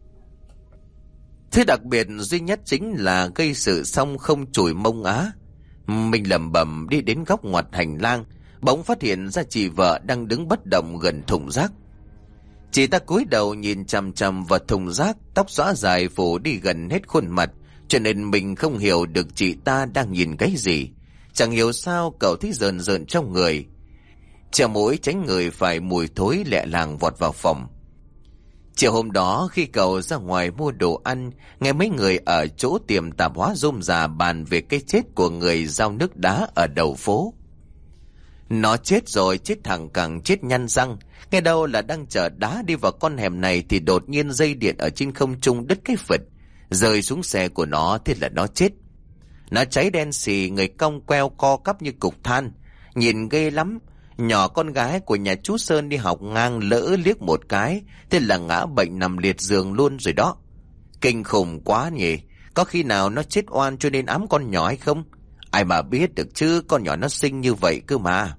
Thứ đặc biệt duy nhất chính là gây sự xong không chùi mông á. Mình lẩm bẩm đi đến góc ngoặt hành lang, bỗng phát hiện ra chị vợ đang đứng bất động gần thùng rác. Chị ta cúi đầu nhìn chằm chằm vào thùng rác, tóc xõa dài phủ đi gần hết khuôn mặt, cho nên mình không hiểu được chị ta đang nhìn cái gì. Chẳng hiểu sao cậu thấy rờn rợn trong người. Treo mũi tránh người phải mùi thối lẹ làng vọt vào phòng. Chiều hôm đó khi cậu ra ngoài mua đồ ăn, nghe mấy người ở chỗ tiệm tạp hóa rôm rà bàn về cái chết của người giao nước đá ở đầu phố. Nó chết rồi, chết thẳng cẳng, chết nhăn răng. Nghe đâu là đang chở đá đi vào con hẻm này thì đột nhiên dây điện ở trên không trung đứt cái phịch, rơi xuống xe của nó, thế là nó chết. Nó cháy đen xì, người cong queo co quắp như cục than, nhìn ghê lắm. Nhỏ con gái của nhà chú Sơn đi học ngang lỡ liếc một cái, thế là ngã bệnh nằm liệt giường luôn rồi đó. Kinh khủng quá nhỉ, có khi nào nó chết oan cho nên ám con nhỏ hay không? Ai mà biết được chứ, con nhỏ nó xinh như vậy cơ mà.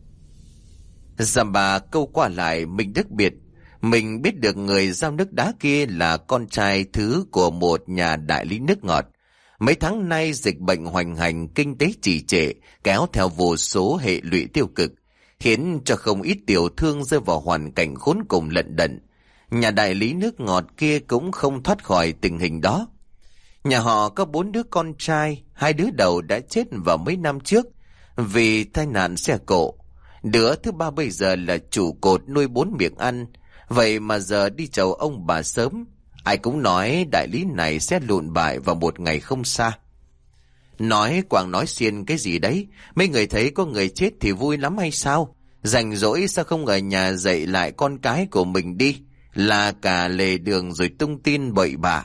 Dằm bà câu qua lại mình đặc biệt. Mình biết được người giao nước đá kia là con trai thứ của một nhà đại lý nước ngọt. Mấy tháng nay dịch bệnh hoành hành, kinh tế trì trệ, kéo theo vô số hệ lụy tiêu cực, khiến cho không ít tiểu thương rơi vào hoàn cảnh khốn cùng lận đận. Nhà đại lý nước ngọt kia cũng không thoát khỏi tình hình đó. Nhà họ có 4 đứa con trai, 2 đứa đầu đã chết vào mấy năm trước vì tai nạn xe cộ. Đứa thứ 3 bây giờ là trụ cột nuôi 4 miệng ăn, vậy mà giờ đi chầu ông bà sớm. Ai cũng nói đại lý này sẽ lụn bại vào một ngày không xa. Nói quảng nói xiên cái gì đấy, mấy người thấy có người chết thì vui lắm hay sao? Rảnh rỗi sao không ở nhà dạy lại con cái của mình đi, là cả lề đường rồi tung tin bậy bạ.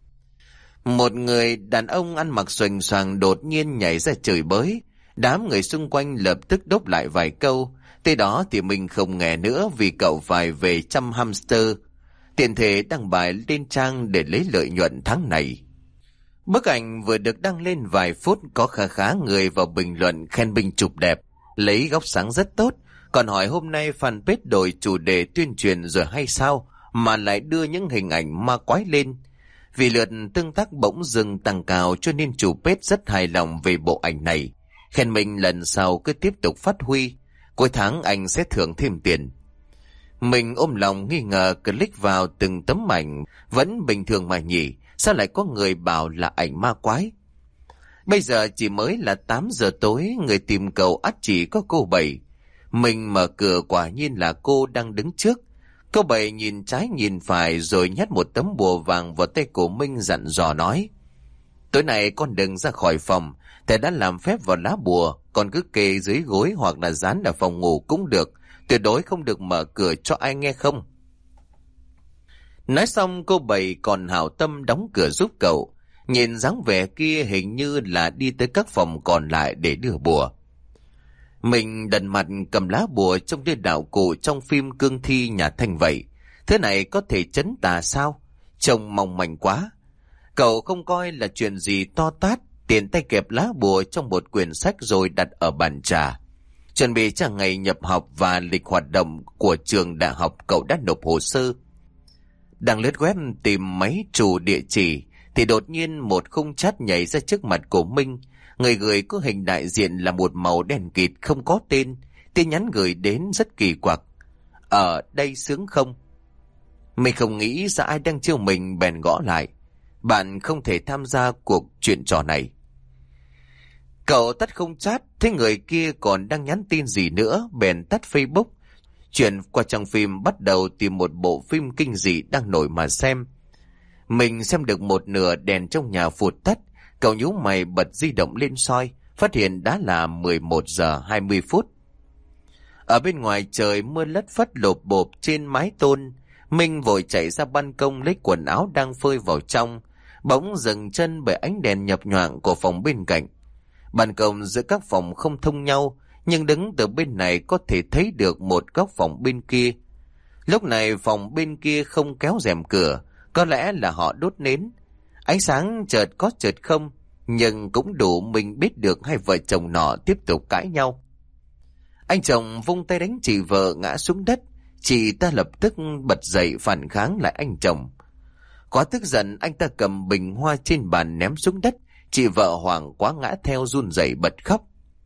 Một người đàn ông ăn mặc xoành xoàng đột nhiên nhảy ra chửi bới. Đám người xung quanh lập tức đốc lại vài câu. Tới đó thì mình không nghe nữa vì cậu phải về chăm hamster. Tiện thể đăng bài lên trang để lấy lợi nhuận tháng này. Bức ảnh vừa được đăng lên vài phút có khá người vào bình luận khen Bình chụp đẹp, lấy góc sáng rất tốt. Còn hỏi hôm nay fanpage đổi chủ đề tuyên truyền rồi hay sao mà lại đưa những hình ảnh ma quái lên. Vì lượt tương tác bỗng dưng tăng cao cho nên chủ page rất hài lòng về bộ ảnh này. Khen mình lần sau cứ tiếp tục phát huy, cuối tháng anh sẽ thưởng thêm tiền. Mình ôm lòng nghi ngờ click vào từng tấm ảnh, vẫn bình thường mà nhỉ, sao lại có người bảo là ảnh ma quái. Bây giờ chỉ mới là 8 giờ tối, người tìm cậu ắt chỉ có cô Bảy. Mình mở cửa quả nhiên là cô đang đứng trước. Cô Bảy nhìn trái nhìn phải rồi nhét một tấm bùa vàng vào tay của Minh dặn dò nói. Tối nay con đừng ra khỏi phòng, thầy đã làm phép vào lá bùa, con cứ kê dưới gối hoặc là dán ở phòng ngủ cũng được, tuyệt đối không được mở cửa cho ai nghe không. Nói xong cô Bảy còn hảo tâm đóng cửa giúp cậu. Nhìn dáng vẻ kia hình như là đi tới các phòng còn lại để đưa bùa. Mình đần mặt cầm lá bùa trông như đạo cụ trong phim cương thi nhà Thanh vậy. Thế này có thể trấn tà sao? Trông mong manh quá. Cậu không coi là chuyện gì to tát, tiện tay kẹp lá bùa trong một quyển sách rồi đặt ở bàn trà. Chuẩn bị cho ngày nhập học và lịch hoạt động của trường đại học, cậu đã nộp hồ sơ. Đang lướt web tìm máy trù địa chỉ thì đột nhiên một khung chat nhảy ra trước mặt của Minh. Người gửi có hình đại diện là một màu đen kịt không có tên. Tin nhắn gửi đến rất kỳ quặc. Ở đây sướng không? Mình không nghĩ ra ai đang trêu mình bèn gõ lại. Bạn không thể tham gia cuộc chuyện trò này. Cậu tắt không chat, thấy người kia còn đang nhắn tin gì nữa, bèn tắt Facebook. Chuyển qua trang phim bắt đầu tìm một bộ phim kinh dị đang nổi mà xem. Mình xem được một nửa đèn trong nhà phụt tắt, cậu nhíu mày bật di động lên soi, phát hiện đã là 11 giờ 20 phút. Ở bên ngoài trời mưa lất phất lộp bộp trên mái tôn. Minh vội chạy ra ban công lấy quần áo đang phơi vào trong, bỗng dừng chân bởi ánh đèn nhập nhoạng của phòng bên cạnh. Ban công giữa các phòng không thông nhau, nhưng đứng từ bên này có thể thấy được một góc phòng bên kia. Lúc này phòng bên kia không kéo rèm cửa, có lẽ là họ đốt nến. Ánh sáng chợt có chợt không, nhưng cũng đủ mình biết được hai vợ chồng nọ tiếp tục cãi nhau. Anh chồng vung tay đánh chị vợ ngã xuống đất, chị ta lập tức bật dậy phản kháng lại anh chồng. Quá tức giận, anh ta cầm bình hoa trên bàn ném xuống đất, chị vợ hoảng quá ngã theo run rẩy bật khóc.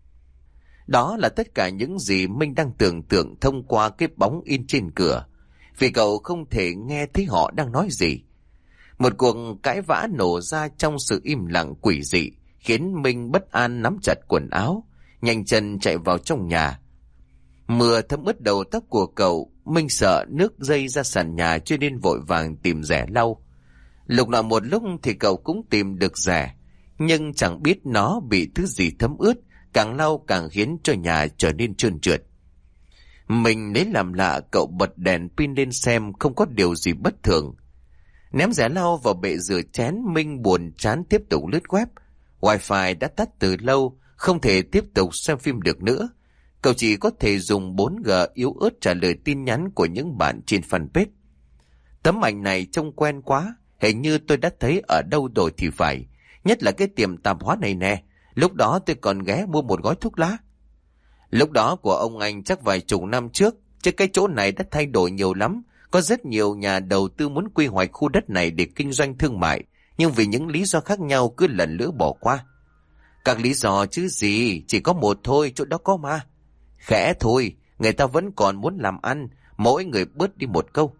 Đó là tất cả những gì Minh đang tưởng tượng thông qua cái bóng in trên cửa, vì cậu không thể nghe thấy họ đang nói gì. Một cuộc cãi vã nổ ra trong sự im lặng quỷ dị, khiến Minh bất an nắm chặt quần áo, nhanh chân chạy vào trong nhà. Mưa thấm ướt đầu tóc của cậu, Minh sợ nước dây ra sàn nhà cho nên vội vàng tìm rẻ lau. Lục lọi một lúc thì cậu cũng tìm được rẻ, nhưng chẳng biết nó bị thứ gì thấm ướt, càng lau càng khiến cho nhà trở nên trơn trượt. Mình lấy làm lạ, cậu bật đèn pin lên xem không có điều gì bất thường. Ném rẻ lau vào bệ rửa chén, Minh buồn chán tiếp tục lướt web. Wi-Fi đã tắt từ lâu, không thể tiếp tục xem phim được nữa. Cậu chỉ có thể dùng 4G yếu ớt trả lời tin nhắn của những bạn trên fanpage. Tấm ảnh này trông quen quá, hình như tôi đã thấy ở đâu rồi thì phải. Nhất là cái tiệm tạp hóa này nè, lúc đó tôi còn ghé mua một gói thuốc lá. Lúc đó của ông anh chắc vài chục năm trước, chứ cái chỗ này đã thay đổi nhiều lắm. Có rất nhiều nhà đầu tư muốn quy hoạch khu đất này để kinh doanh thương mại, nhưng vì những lý do khác nhau cứ lần lữa bỏ qua. Các lý do chứ gì, chỉ có một thôi, chỗ đó có ma. Khẽ thôi, người ta vẫn còn muốn làm ăn, mỗi người bớt đi một câu.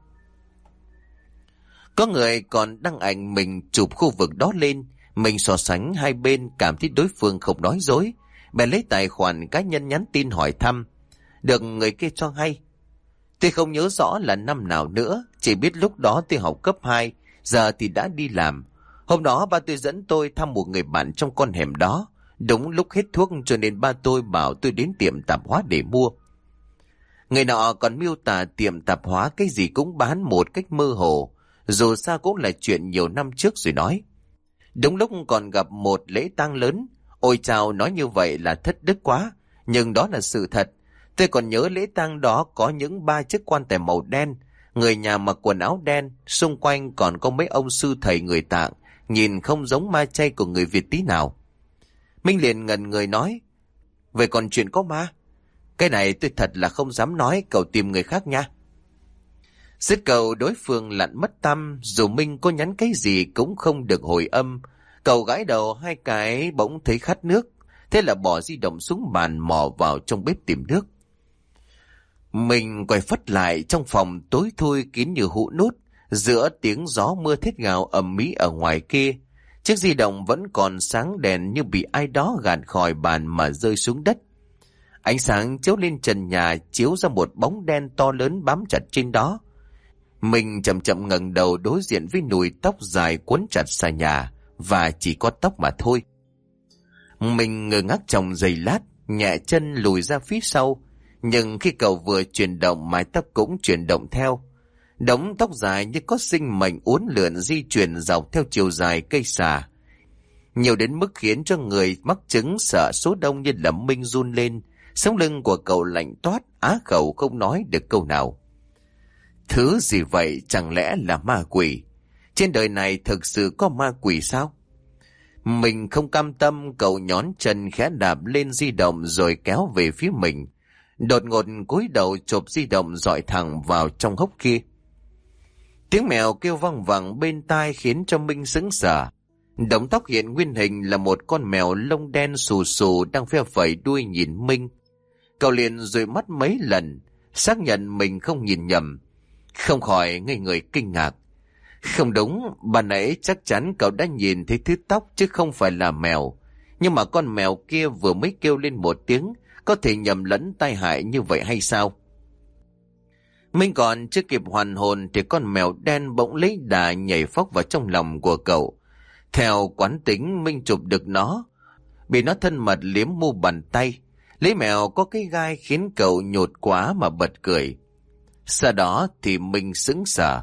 Có người còn đăng ảnh mình chụp khu vực đó lên, mình so sánh hai bên cảm thấy đối phương không nói dối, bèn lấy tài khoản cá nhân nhắn tin hỏi thăm. Được người kia cho hay. Tôi không nhớ rõ là năm nào nữa, chỉ biết lúc đó tôi học cấp 2, giờ thì đã đi làm. Hôm đó ba tôi dẫn tôi thăm một người bạn trong con hẻm đó. Đúng lúc hết thuốc cho nên ba tôi bảo tôi đến tiệm tạp hóa để mua. Người nọ còn miêu tả tiệm tạp hóa cái gì cũng bán một cách mơ hồ, dù sao cũng là chuyện nhiều năm trước rồi nói. Đúng lúc còn gặp một lễ tang lớn. Ôi chao, nói như vậy là thất đức quá, nhưng đó là sự thật. Tôi còn nhớ lễ tang đó có những 3 chiếc quan tài màu đen, người nhà mặc quần áo đen, xung quanh còn có mấy ông sư thầy người Tạng, nhìn không giống ma chay của người Việt tí nào. Minh liền ngần người nói, vậy còn chuyện có ma? Cái này tôi thật là không dám nói, cậu tìm người khác nha. Dứt cầu đối phương lặn mất tăm, dù Minh có nhắn cái gì cũng không được hồi âm. Cậu gãi đầu 2 cái bỗng thấy khát nước, thế là bỏ di động xuống bàn mò vào trong bếp tìm nước. Mình quay phất lại trong phòng tối thui kín như hũ nút, giữa tiếng gió mưa thét gào ầm ĩ ở ngoài kia. Chiếc di động vẫn còn sáng đèn như bị ai đó gạt khỏi bàn mà rơi xuống đất. Ánh sáng chiếu lên trần nhà, chiếu ra một bóng đen to lớn bám chặt trên đó. Mình chậm chậm ngẩng đầu đối diện với nùi tóc dài quấn chặt xà nhà, và chỉ có tóc mà thôi. Mình ngơ ngác trong giây lát, nhẹ chân lùi ra phía sau, Nhưng khi cậu vừa chuyển động, mái tóc cũng chuyển động theo. Đống tóc dài như có sinh mệnh uốn lượn di chuyển dọc theo chiều dài cây xà, nhiều đến mức khiến cho người mắc chứng sợ số đông như là Minh run lên. Sống lưng của cậu lạnh toát, á khẩu không nói được câu nào. Thứ gì vậy, chẳng lẽ là ma quỷ? Trên đời này thực sự có ma quỷ sao? Mình không cam tâm, cậu nhón chân khẽ đạp lên di động rồi kéo về phía mình. Đột ngột cúi đầu chộp di động dọi thẳng vào trong hốc kia. Tiếng mèo kêu vang vẳng bên tai khiến cho Minh sững sờ. Đống tóc hiện nguyên hình là một con mèo lông đen xù xù đang phe phẩy đuôi nhìn Minh. Cậu liền dụi mắt mấy lần, xác nhận mình không nhìn nhầm, không khỏi ngây người kinh ngạc. Không đúng, ban nãy chắc chắn cậu đã nhìn thấy thứ tóc chứ không phải là mèo. Nhưng mà con mèo kia vừa mới kêu lên một tiếng, có thể nhầm lẫn tai hại như vậy hay sao? Minh còn chưa kịp hoàn hồn thì con mèo đen bỗng lấy đà nhảy phóc vào trong lòng của cậu. Theo quán tính, Minh chụp được nó, bị nó thân mật liếm mu bàn tay. Lấy mèo có cái gai khiến cậu nhột quá mà bật cười. Sau đó thì Minh sững sờ.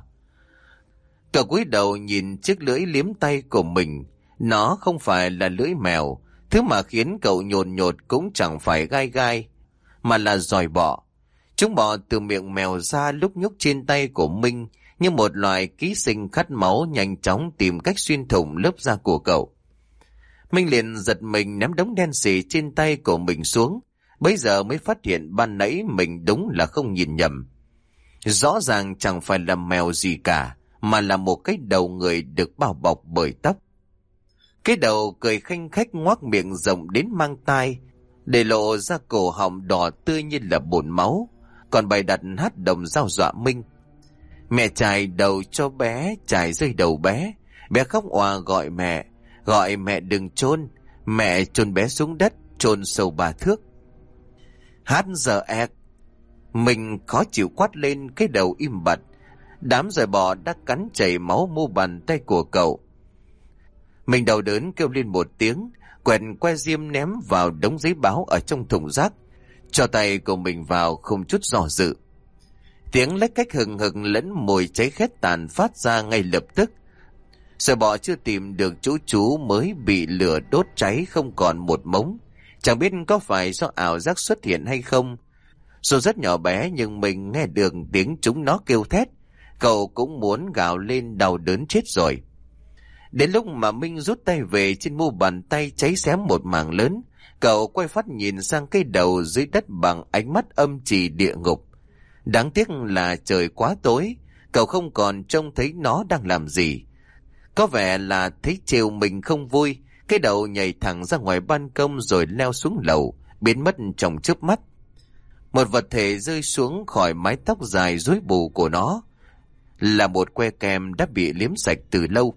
Cậu cúi đầu nhìn chiếc lưỡi liếm tay của mình. Nó không phải là lưỡi mèo, thứ mà khiến cậu nhột nhột cũng chẳng phải gai gai, mà là giòi bọ. Chúng bò từ miệng mèo ra lúc nhúc trên tay của Minh, như một loài ký sinh khát máu nhanh chóng tìm cách xuyên thủng lớp da của cậu. Minh liền giật mình ném đống đen xì trên tay của mình xuống. Bây giờ mới phát hiện ban nãy mình đúng là không nhìn nhầm. Rõ ràng chẳng phải là mèo gì cả, mà là một cái đầu người được bao bọc bởi tóc. Cái đầu cười khanh khách ngoác miệng rộng đến mang tai, để lộ ra cổ họng đỏ tươi như là bồn máu, còn bày đặt hát đồng dao dọa Minh. Mẹ chải đầu cho bé, chải rơi đầu bé. Bé khóc òa gọi mẹ đừng chôn, mẹ chôn bé xuống đất, chôn sâu 3 thước. Hát giờ ẹc. Mình khó chịu quát lên, cái đầu im bặt. Đám giòi bò đã cắn chảy máu mu bàn tay của cậu. Mình đau đớn kêu lên một tiếng, quẹt que diêm ném vào đống giấy báo ở trong thùng rác, cho tay của mình vào không chút do dự. Tiếng lách cách hừng hực lẫn mùi cháy khét tàn phát ra ngay lập tức. Giòi bò chưa tìm được chỗ trú mới bị lửa đốt cháy không còn một mống. Chẳng biết có phải do ảo giác xuất hiện hay không. Dù rất nhỏ bé nhưng mình nghe được tiếng chúng nó kêu thét. Cậu cũng muốn gào lên đau đớn chết rồi. Đến lúc mà Minh rút tay về, trên mu bàn tay cháy xém một mảng lớn. Cậu quay phát nhìn sang cái đầu dưới đất bằng ánh mắt âm trì địa ngục. Đáng tiếc là trời quá tối, cậu không còn trông thấy nó đang làm gì. Có vẻ là thấy trêu mình không vui, cái đầu nhảy thẳng ra ngoài ban công rồi leo xuống lầu, biến mất trong chớp mắt. Một vật thể rơi xuống khỏi mái tóc dài rối bù của nó, là một que kem đã bị liếm sạch từ lâu.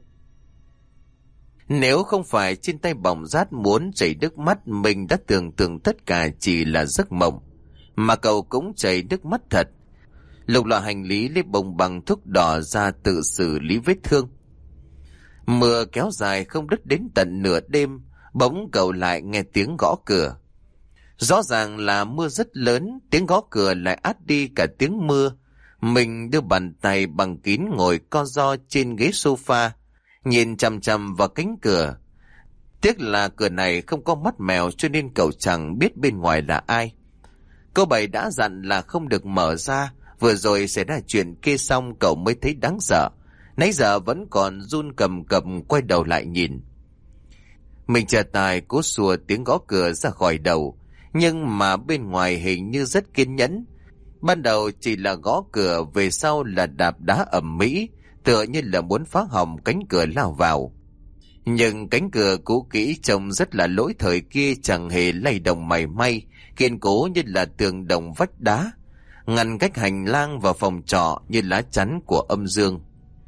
Nếu không phải trên tay bỏng rát muốn chảy nước mắt, mình đã tưởng tượng tất cả chỉ là giấc mộng. Mà cậu cũng chảy nước mắt thật. Lục lọi hành lý lấy bông bằng thuốc đỏ ra tự xử lý vết thương. Mưa kéo dài không đứt đến tận nửa đêm, bỗng cậu lại nghe tiếng gõ cửa. Rõ ràng là mưa rất lớn, tiếng gõ cửa lại át đi cả tiếng mưa. Mình đưa bàn tay bằng kín ngồi co ro trên ghế sofa, nhìn chằm chằm vào cánh cửa. Tiếc là cửa này không có mắt mèo cho nên cậu chẳng biết bên ngoài là ai. Cô Bảy đã dặn là không được mở ra. Vừa rồi xảy ra chuyện kia xong cậu mới thấy đáng sợ. Nãy giờ vẫn còn run cầm cập quay đầu lại nhìn. Mình chờ tài cố xua tiếng gõ cửa ra khỏi đầu. Nhưng mà bên ngoài hình như rất kiên nhẫn. Ban đầu chỉ là gõ cửa, về sau là đạp đá ầm ĩ, tựa như là muốn phá hỏng cánh cửa lao vào. Nhưng cánh cửa cũ kỹ trông rất là lỗi thời kia chẳng hề lay động mảy may, kiên cố như là tường đồng vách đá, ngăn cách hành lang và phòng trọ như lá chắn của âm dương.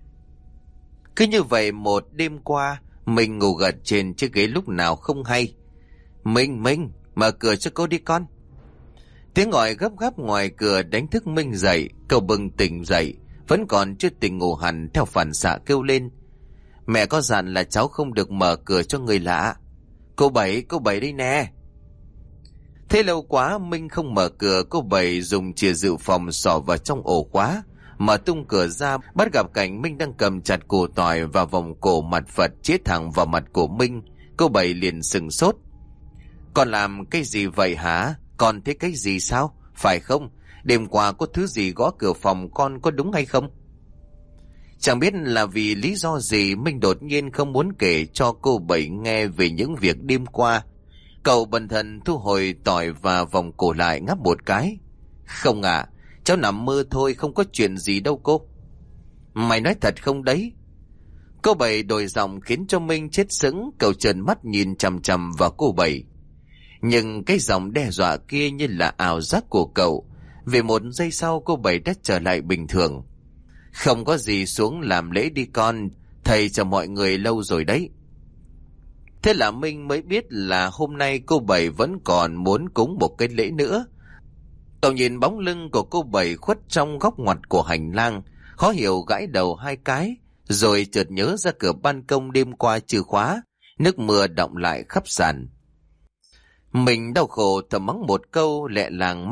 Cứ như vậy một đêm qua, mình ngủ gật trên chiếc ghế lúc nào không hay. Minh, mở cửa cho cô đi con. Tiếng gọi gấp gáp ngoài cửa đánh thức Minh dậy. Cậu bừng tỉnh dậy, vẫn còn chưa tỉnh ngủ hẳn, theo phản xạ kêu lên. Mẹ có dặn là cháu không được mở cửa cho người lạ. Cô Bảy đây nè. Thế lâu quá Minh không mở cửa, cô Bảy dùng chìa dự phòng xỏ vào trong ổ khóa, mở tung cửa ra, bắt gặp cảnh Minh đang cầm chặt cổ tỏi và vòng cổ mặt Phật chĩa thẳng vào mặt của Minh. Cô Bảy liền sừng sốt. Con làm cái gì vậy hả? Con thấy cái gì sao? Phải không? Đêm qua có thứ gì gõ cửa phòng con, có đúng hay không? Chẳng biết là vì lý do gì, Minh đột nhiên không muốn kể cho cô Bảy nghe về những việc đêm qua. Cậu bần thần thu hồi tỏi và vòng cổ lại, ngáp một cái. Không ạ, cháu nằm mơ thôi, không có chuyện gì đâu cô. Mày nói thật không đấy? Cô Bảy đổi giọng khiến cho Minh chết sững. Cậu trợn mắt nhìn chằm chằm vào cô Bảy. Nhưng cái giọng đe dọa kia như là ảo giác của cậu. Vì một giây sau cô Bảy đã trở lại bình thường. Không có gì, xuống làm lễ đi con, thầy chờ mọi người lâu rồi đấy. Thế là Minh mới biết là hôm nay cô Bảy vẫn còn muốn cúng một cái lễ nữa. Cậu nhìn bóng lưng của cô Bảy khuất trong góc ngoặt của hành lang, khó hiểu gãi đầu hai cái, rồi chợt nhớ ra cửa ban công đêm qua chưa khóa, nước mưa đọng lại khắp sàn. Mình đau khổ thầm mắng một câu, lẹ làng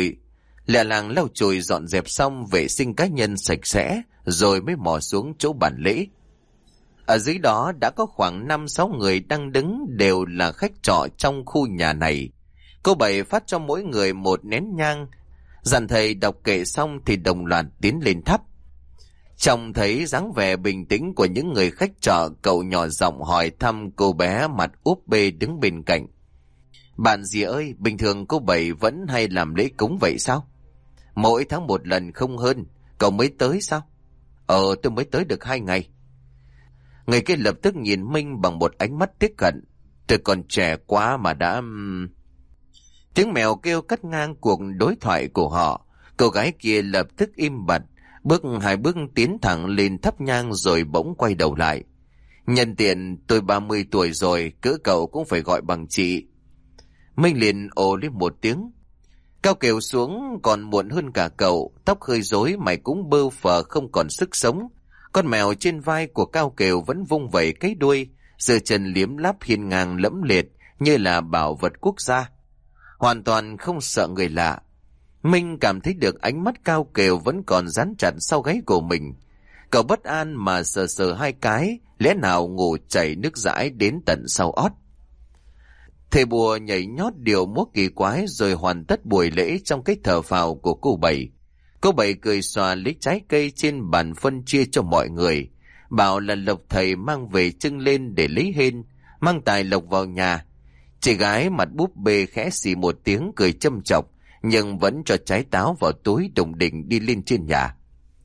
lau chùi dọn dẹp xong vệ sinh cá nhân sạch sẽ, rồi mới mò xuống chỗ bàn lễ. Ở dưới đó đã có khoảng 5-6 người đang đứng, đều là khách trọ trong khu nhà này. Cô Bảy phát cho mỗi người một nén nhang, dặn thầy đọc kệ xong thì đồng loạt tiến lên thắp. Trông thấy dáng vẻ bình tĩnh của những người khách trọ, cậu nhỏ giọng hỏi thăm cô bé mặt úp bê đứng bên cạnh. Bạn dì ơi, bình thường cô Bảy vẫn hay làm lễ cúng vậy sao? Mỗi tháng một lần không hơn, cậu mới tới sao? Tôi mới tới được 2 ngày. Người kia lập tức nhìn Minh bằng một ánh mắt tiếc hận. Tôi còn trẻ quá mà đã... Tiếng mèo kêu cắt ngang cuộc đối thoại của họ. Cô gái kia lập tức im bặt, bước 2 bước tiến thẳng lên thắp nhang rồi bỗng quay đầu lại. Nhân tiện tôi 30 tuổi rồi, cỡ cậu cũng phải gọi bằng chị. Minh liền ồ lên một tiếng. Cao Kiều xuống còn muộn hơn cả cậu, tóc hơi rối, mày cũng bơ phờ không còn sức sống. Con mèo trên vai của Cao Kiều vẫn vung vẩy cái đuôi, giơ chân liếm láp hiên ngang lẫm liệt như là bảo vật quốc gia, hoàn toàn không sợ người lạ. Minh cảm thấy được ánh mắt Cao Kiều vẫn còn dán chặt sau gáy của mình. Cậu bất an mà sờ sờ 2 cái, lẽ nào ngủ chảy nước dãi đến tận sau ót. Thầy bùa nhảy nhót điệu múa kỳ quái rồi hoàn tất buổi lễ trong cái thở phào của cô Bảy. Cô Bảy cười xòa lấy trái cây trên bàn phân chia cho mọi người, bảo là lộc thầy mang về trưng lên để lấy hên, mang tài lộc vào nhà. Chị gái mặt búp bê khẽ xì một tiếng cười châm chọc, nhưng vẫn cho trái táo vào túi đùng đỉnh đi lên trên nhà.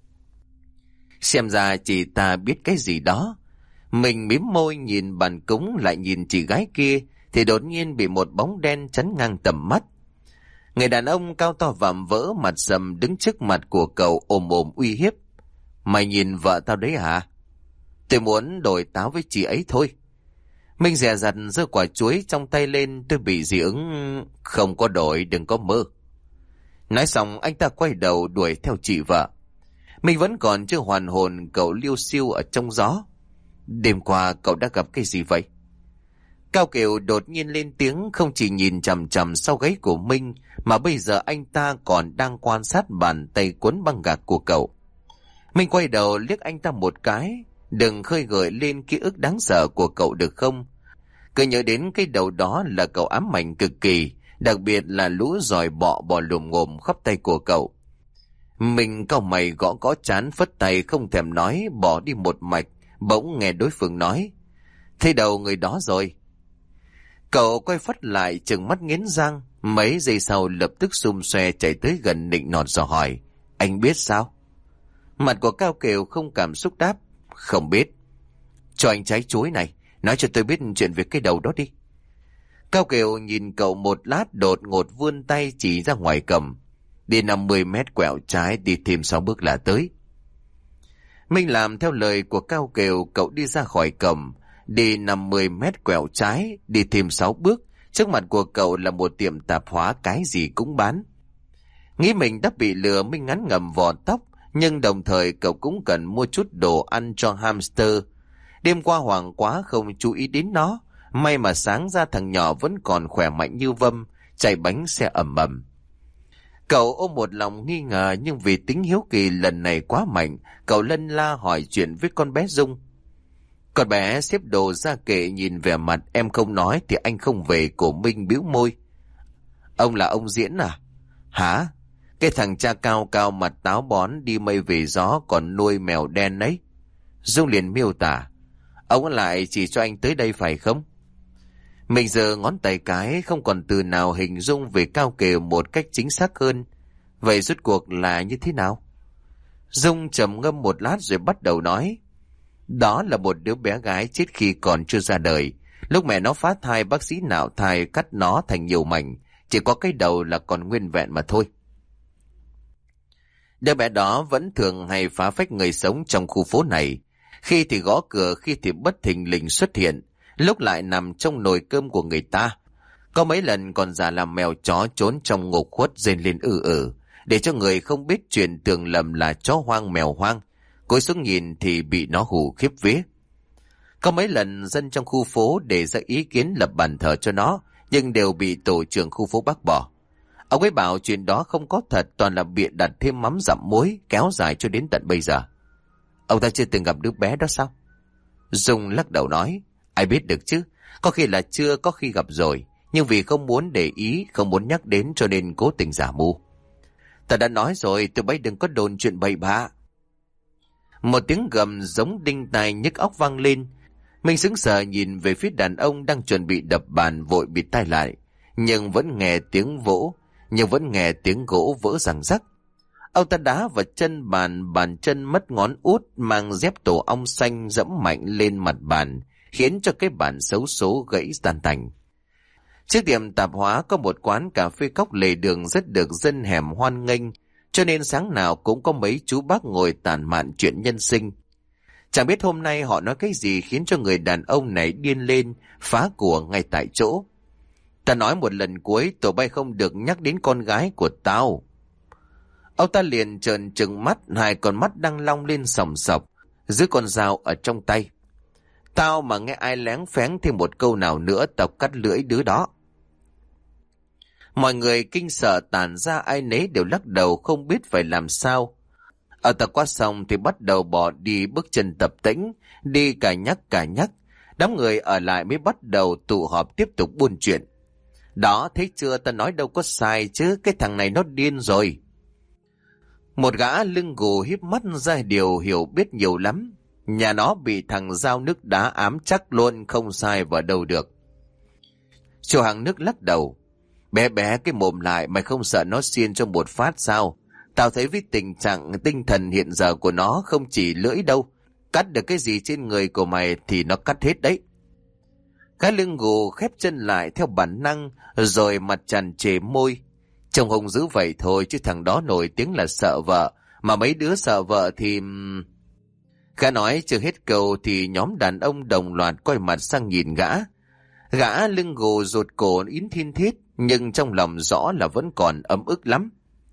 Xem ra chị ta biết cái gì đó. Mình mím môi nhìn bàn cúng lại nhìn chị gái kia, thì đột nhiên bị một bóng đen chắn ngang tầm mắt. Người đàn ông cao to vạm vỡ mặt sầm đứng trước mặt của cậu ồm uy hiếp. Mày nhìn vợ tao đấy hả? Tôi muốn đổi táo với chị ấy thôi. Minh dè dặt giơ quả chuối trong tay lên. Tôi bị dị ứng. Không có đổi, đừng có mơ. Nói xong anh ta quay đầu đuổi theo chị vợ. Mình vẫn còn chưa hoàn hồn, cậu liêu xiêu ở trong gió. Đêm qua cậu đã gặp cái gì vậy? Cao Kiều đột nhiên lên tiếng, không chỉ nhìn chằm chằm sau gáy của Minh, mà bây giờ anh ta còn đang quan sát bàn tay cuốn băng gạc của cậu. Minh quay đầu liếc anh ta một cái. Đừng khơi gợi lên ký ức đáng sợ của cậu được không? Cứ nhớ đến cái đầu đó là cậu ám ảnh cực kỳ, đặc biệt là lũ giòi bọ bò lùm ngồm khắp tay của cậu. Mình cau mày gõ gõ trán phất tay không thèm nói, bỏ đi một mạch. Bỗng nghe đối phương nói: Thấy đầu người đó rồi. Cậu quay phắt lại trừng mắt nghiến răng. Mấy giây sau lập tức xum xoe chạy tới gần nịnh nọt dò hỏi: Anh biết sao? Mặt của Cao Kiều không cảm xúc đáp: Không biết. Cho anh trái chuối này, nói cho tôi biết chuyện về cái đầu đó đi. Cao Kiều nhìn cậu một lát, đột ngột vươn tay chỉ ra ngoài cầm. Đi 50 mét quẹo trái, đi thêm 6 bước là tới. Minh làm theo lời của Cao Kiều, cậu đi ra khỏi cầm. Đi 50 mét quẹo trái, đi thêm 6 bước. Trước mặt của cậu là một tiệm tạp hóa, cái gì cũng bán. Nghĩ mình đã bị lừa, Minh ngắn ngầm vò tóc. Nhưng đồng thời cậu cũng cần mua chút đồ ăn cho hamster. Đêm qua hoảng quá không chú ý đến nó. May mà sáng ra thằng nhỏ vẫn còn khỏe mạnh như vâm, chạy bánh xe ầm ầm. Cậu ôm một lòng nghi ngờ, nhưng vì tính hiếu kỳ lần này quá mạnh, cậu lân la hỏi chuyện với con bé Dung. Con bé xếp đồ ra kệ, nhìn vẻ mặt em không nói thì anh không về của Minh bĩu môi. Ông là ông Diễn à? Hả? Cái thằng cha cao cao mặt táo bón đi mây về gió còn nuôi mèo đen ấy. Dung liền miêu tả. Ông lại chỉ cho anh tới đây phải không? Mình giơ ngón tay cái, không còn từ nào hình dung về Cao Kiều một cách chính xác hơn. Vậy rốt cuộc là như thế nào? Dung trầm ngâm một lát rồi bắt đầu nói. Đó là một đứa bé gái chết khi còn chưa ra đời. Lúc mẹ nó phá thai, bác sĩ nạo thai cắt nó thành nhiều mảnh, chỉ có cái đầu là còn nguyên vẹn mà thôi. Đứa bé đó vẫn thường hay phá phách người sống trong khu phố này. Khi thì gõ cửa, khi thì bất thình lình xuất hiện, lúc lại nằm trong nồi cơm của người ta. Có mấy lần còn giả làm mèo chó trốn trong ngục khuất rên lên để cho người không biết chuyện tưởng lầm là chó hoang mèo hoang. Cúi xuống nhìn thì bị nó hù khiếp vía. Có mấy lần dân trong khu phố đề ra ý kiến lập bàn thờ cho nó, nhưng đều bị tổ trưởng khu phố bác bỏ. Ông ấy bảo chuyện đó không có thật, toàn là bịa đặt thêm mắm dặm muối, kéo dài cho đến tận bây giờ. Ông ta chưa từng gặp đứa bé đó sao? Dung lắc đầu nói. Ai biết được chứ, có khi là chưa, có khi gặp rồi, nhưng vì không muốn để ý, không muốn nhắc đến cho nên cố tình giả mù. Ta đã nói rồi, tụi bay đừng có đồn chuyện bậy bạ. Một tiếng gầm giống đinh tai nhức óc vang lên. Mình sững sờ nhìn về phía đàn ông đang chuẩn bị đập bàn, vội bịt tai lại, nhưng vẫn nghe tiếng gỗ vỡ răng rắc. Ông ta đá vào chân bàn, bàn chân mất ngón út, mang dép tổ ong xanh dẫm mạnh lên mặt bàn, khiến cho cái bàn xấu số gãy tan tành. Trước tiệm tạp hóa có một quán cà phê cóc lề đường rất được dân hẻm hoan nghênh, cho nên sáng nào cũng có mấy chú bác ngồi tản mạn chuyện nhân sinh. Chẳng biết hôm nay họ nói cái gì khiến cho người đàn ông này điên lên, phá của ngay tại chỗ. Ta nói một lần cuối, tụi bay không được nhắc đến con gái của tao. Ông ta liền trợn trừng mắt, hai con mắt đang long lên sòng sọc, giữ con dao ở trong tay. Tao mà nghe ai lén phén thêm một câu nào nữa, tao cắt lưỡi đứa đó. Mọi người kinh sợ tản ra, ai nấy đều lắc đầu không biết phải làm sao. Ở ta quát xong thì bắt đầu bỏ đi, bước chân tập tễnh, đi cả nhắc. Đám người ở lại mới bắt đầu tụ họp tiếp tục buôn chuyện. Đó, thấy chưa, ta nói đâu có sai chứ, cái thằng này nó điên rồi. Một gã lưng gù híp mắt ra điều hiểu biết nhiều lắm. Nhà nó bị thằng dao nước đá ám chắc luôn, không sai vào đâu được. Chủ hàng nước lắc đầu. Bé cái mồm lại, mày không sợ nó xiên cho một phát sao? Tao thấy với tình trạng tinh thần hiện giờ của nó không chỉ lưỡi đâu. Cắt được cái gì trên người của mày thì nó cắt hết đấy. Gã lưng gù khép chân lại theo bản năng, rồi mặt tràn trề môi. Trông hùng dữ vậy thôi, chứ thằng đó nổi tiếng là sợ vợ. Mà mấy đứa sợ vợ thì... Gã nói chưa hết câu thì nhóm đàn ông đồng loạt quay mặt sang nhìn gã. Gã lưng gù rụt cổ ín thiên thít, nhưng trong lòng rõ là vẫn còn ấm ức lắm.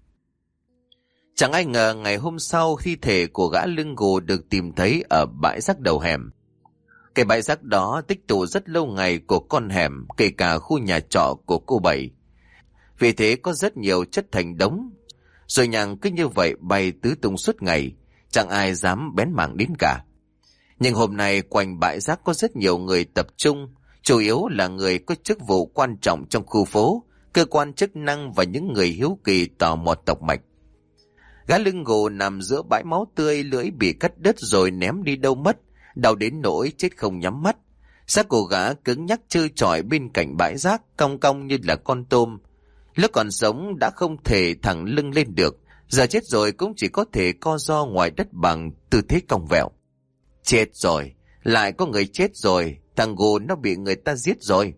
Chẳng ai ngờ ngày hôm sau, thi thể của gã lưng gù được tìm thấy ở bãi rác đầu hẻm. Cái bãi rác đó tích tụ rất lâu ngày của con hẻm, kể cả khu nhà trọ của cô Bảy. Vì thế có rất nhiều chất thành đống, rồi nhằng cứ như vậy bay tứ tung suốt ngày, chẳng ai dám bén mảng đến cả. Nhưng hôm nay quanh bãi rác có rất nhiều người tập trung, chủ yếu là người có chức vụ quan trọng trong khu phố, cơ quan chức năng và những người hiếu kỳ tò mò tộc mạch. Gã lưng gù nằm giữa bãi máu tươi, lưỡi bị cắt đứt rồi ném đi đâu mất, đau đến nỗi chết không nhắm mắt. Xác của gã cứng nhắc trơ trọi bên cạnh bãi rác, cong cong như là con tôm. Lúc còn sống đã không thể thẳng lưng lên được, giờ chết rồi cũng chỉ có thể co ro ngoài đất bằng tư thế cong vẹo. Chết rồi, lại có người chết rồi, thằng gù nó bị người ta giết rồi.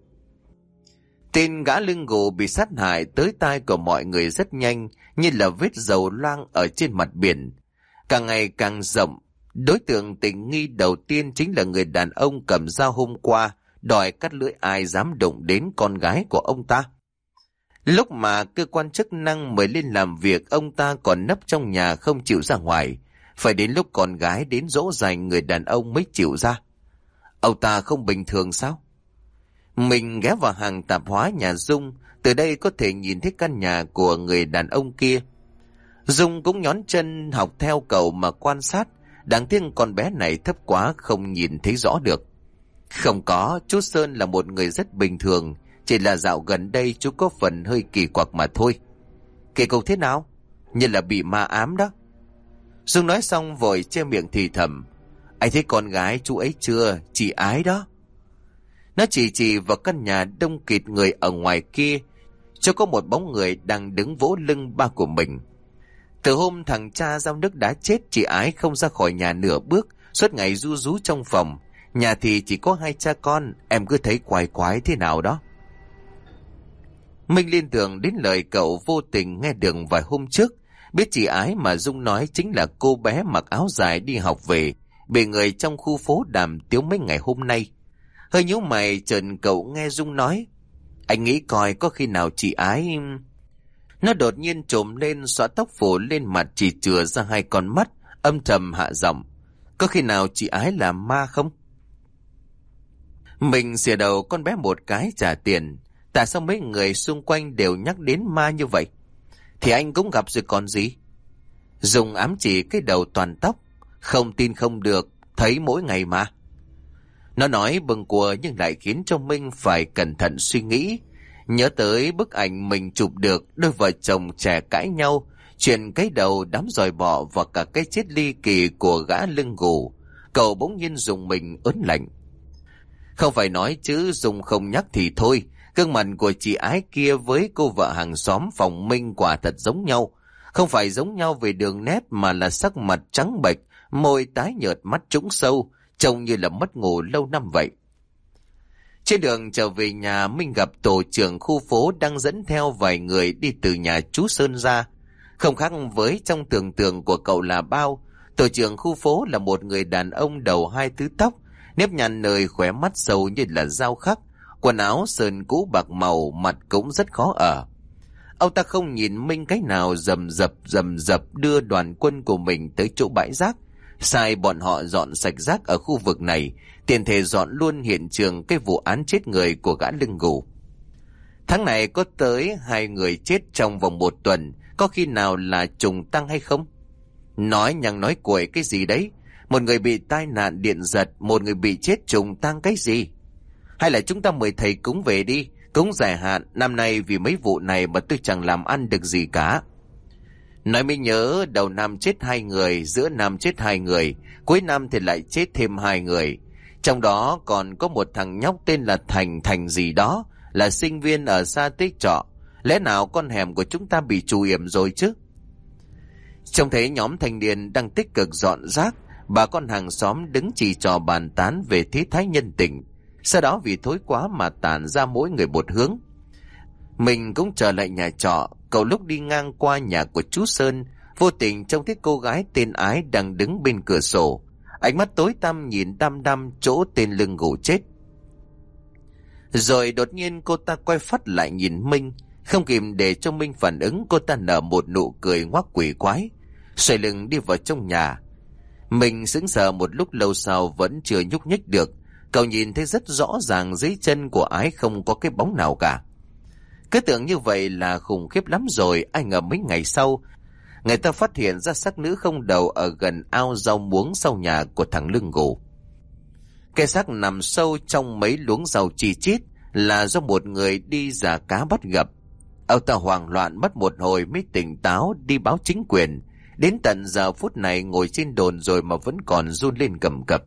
Tin gã lưng gù bị sát hại tới tai của mọi người rất nhanh, như là vết dầu loang ở trên mặt biển. Càng ngày càng rộng, đối tượng tình nghi đầu tiên chính là người đàn ông cầm dao hôm qua, đòi cắt lưỡi ai dám đụng đến con gái của ông ta. Lúc mà cơ quan chức năng mời lên làm việc, ông ta còn nấp trong nhà không chịu ra ngoài, phải đến lúc con gái đến dỗ dành người đàn ông mới chịu ra. Ông ta không bình thường sao? Mình ghé vào hàng tạp hóa nhà Dung, Từ đây có thể nhìn thấy căn nhà của người đàn ông kia. Dung cũng nhón chân học theo cậu mà quan sát. Đáng tiếc con bé này thấp quá không nhìn thấy rõ được. Không có, chú Sơn là một người rất bình thường. Chỉ là dạo gần đây chú có phần hơi kỳ quặc mà thôi. Kỳ cục thế nào? Như là bị ma ám đó. Dung nói xong vội che miệng thì thầm. Anh thấy con gái chú ấy chưa? Chị Ái đó. Nó chỉ vào căn nhà đông kịt người ở ngoài kia. Cho có một bóng người đang đứng vỗ lưng ba của mình. Từ hôm thằng cha Giao Nước đã chết, chị Ái không ra khỏi nhà nửa bước, suốt ngày ru rú trong phòng. Nhà thì chỉ có hai cha con, em cứ thấy quái quái thế nào đó. Minh liên tưởng đến lời cậu vô tình nghe được vài hôm trước. Biết chị Ái mà Dung nói chính là cô bé mặc áo dài đi học về, bị người trong khu phố đàm tiếu mấy ngày hôm nay. Hơi nhíu mày chợt cậu nghe Dung nói. Anh nghĩ coi có khi nào chị Ái... Nó đột nhiên trồm lên, xõa tóc phủ lên mặt, chỉ chừa ra hai con mắt, âm trầm hạ giọng. Có khi nào chị Ái là ma không? Mình xìa đầu con bé một cái trả tiền. Tại sao mấy người xung quanh đều nhắc đến ma như vậy? Thì anh cũng gặp rồi còn gì? Dùng ám chỉ cái đầu toàn tóc. Không tin không được, thấy mỗi ngày mà. Nó nói bâng quơ nhưng lại khiến cho Minh phải cẩn thận suy nghĩ. Nhớ tới bức ảnh mình chụp được đôi vợ chồng trẻ cãi nhau, chuyện cái đầu đám dòi bọ và cả cái chết ly kỳ của gã lưng gù. Cậu bỗng nhiên dùng mình ớn lạnh. Không phải nói chứ Dung không nhắc thì thôi. Gương mặt của chị Ái kia với cô vợ hàng xóm phòng Minh quả thật giống nhau. Không phải giống nhau về đường nét mà là sắc mặt trắng bệch, môi tái nhợt, mắt trũng sâu, trông như là mất ngủ lâu năm vậy. Trên đường trở về nhà, Minh gặp tổ trưởng khu phố đang dẫn theo vài người đi từ nhà chú Sơn ra. Không khác với trong tưởng tượng của cậu là bao. Tổ trưởng khu phố là một người đàn ông đầu hai thứ tóc, nếp nhăn nơi khóe mắt sâu như là dao khắc, quần áo sơn cũ bạc màu, mặt cũng rất khó ở. Ông ta không nhìn Minh cái nào, rầm rập đưa đoàn quân của mình tới chỗ bãi rác, sai bọn họ dọn sạch rác ở khu vực này, tiền thể dọn luôn hiện trường cái vụ án chết người của gã lưng gù. Tháng này có tới 2 người chết trong vòng 1 tuần, có khi nào là trùng tăng hay không? Nói nhằng nói cuội cái gì đấy? Một người bị tai nạn điện giật, một người bị chết trùng tăng cái gì? Hay là chúng ta mời thầy cúng về đi, cúng dài hạn, năm nay vì mấy vụ này mà tôi chẳng làm ăn được gì cả. Nói mới nhớ, đầu năm chết 2 người, giữa năm chết 2 người, cuối năm thì lại chết thêm 2 người. Trong đó còn có một thằng nhóc tên là Thành gì đó, là sinh viên ở xa Tích Trọ. Lẽ nào con hẻm của chúng ta bị trù yểm rồi chứ? Trông thấy nhóm thanh niên đang tích cực dọn rác, bà con hàng xóm đứng chỉ trò bàn tán về thế thái nhân tình. Sau đó vì thối quá mà tản ra mỗi người một hướng. Mình cũng trở lại nhà trọ. Cậu lúc đi ngang qua nhà của chú Sơn, vô tình trông thấy cô gái tên Ái đang đứng bên cửa sổ, ánh mắt tối tăm nhìn đăm đăm chỗ tên lưng gù chết. Rồi đột nhiên cô ta quay phắt lại nhìn Minh. Không kịp để cho Minh phản ứng, cô ta nở một nụ cười ngoác quỷ quái, xoay lưng đi vào trong nhà. Mình sững sờ một lúc lâu sau vẫn chưa nhúc nhích được. Cậu nhìn thấy rất rõ ràng dưới chân của Ái không có cái bóng nào cả. Cứ tưởng như vậy là khủng khiếp lắm rồi, ai ngờ mấy ngày sau, người ta phát hiện ra xác nữ không đầu ở gần ao rau muống sau nhà của thằng lưng gù. Cái xác nằm sâu trong mấy luống rau chi chít, là do một người đi già cá bắt gặp. Ông ta hoảng loạn mất một hồi mới tỉnh táo đi báo chính quyền. Đến tận giờ phút này ngồi trên đồn rồi mà vẫn còn run lên cầm cập.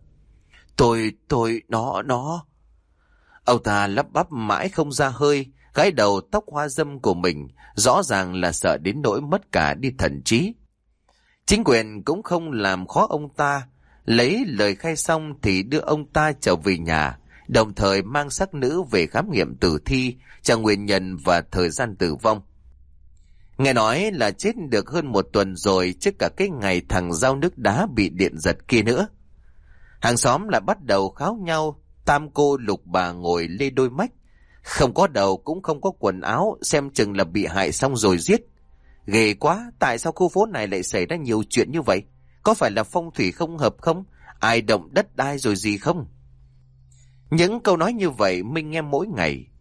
Nó. Ông ta lắp bắp mãi không ra hơi, gãi đầu tóc hoa râm của mình, rõ ràng là sợ đến nỗi mất cả đi thần trí. Chính quyền cũng không làm khó ông ta, lấy lời khai xong thì đưa ông ta trở về nhà, đồng thời mang xác nữ về khám nghiệm tử thi, tra nguyên nhân và thời gian tử vong. Nghe nói là chết được hơn 1 tuần rồi, trước cả cái ngày thằng Giao Nước Đá bị điện giật kia nữa. Hàng xóm lại bắt đầu kháo nhau, tam cô lục bà ngồi lê đôi mách, không có đầu cũng không có quần áo, xem chừng là bị hại xong rồi giết. Ghê quá, tại sao khu phố này lại xảy ra nhiều chuyện như vậy? Có phải là phong thủy không hợp không? Ai động đất đai rồi gì không? Những câu nói như vậy Minh nghe mỗi ngày.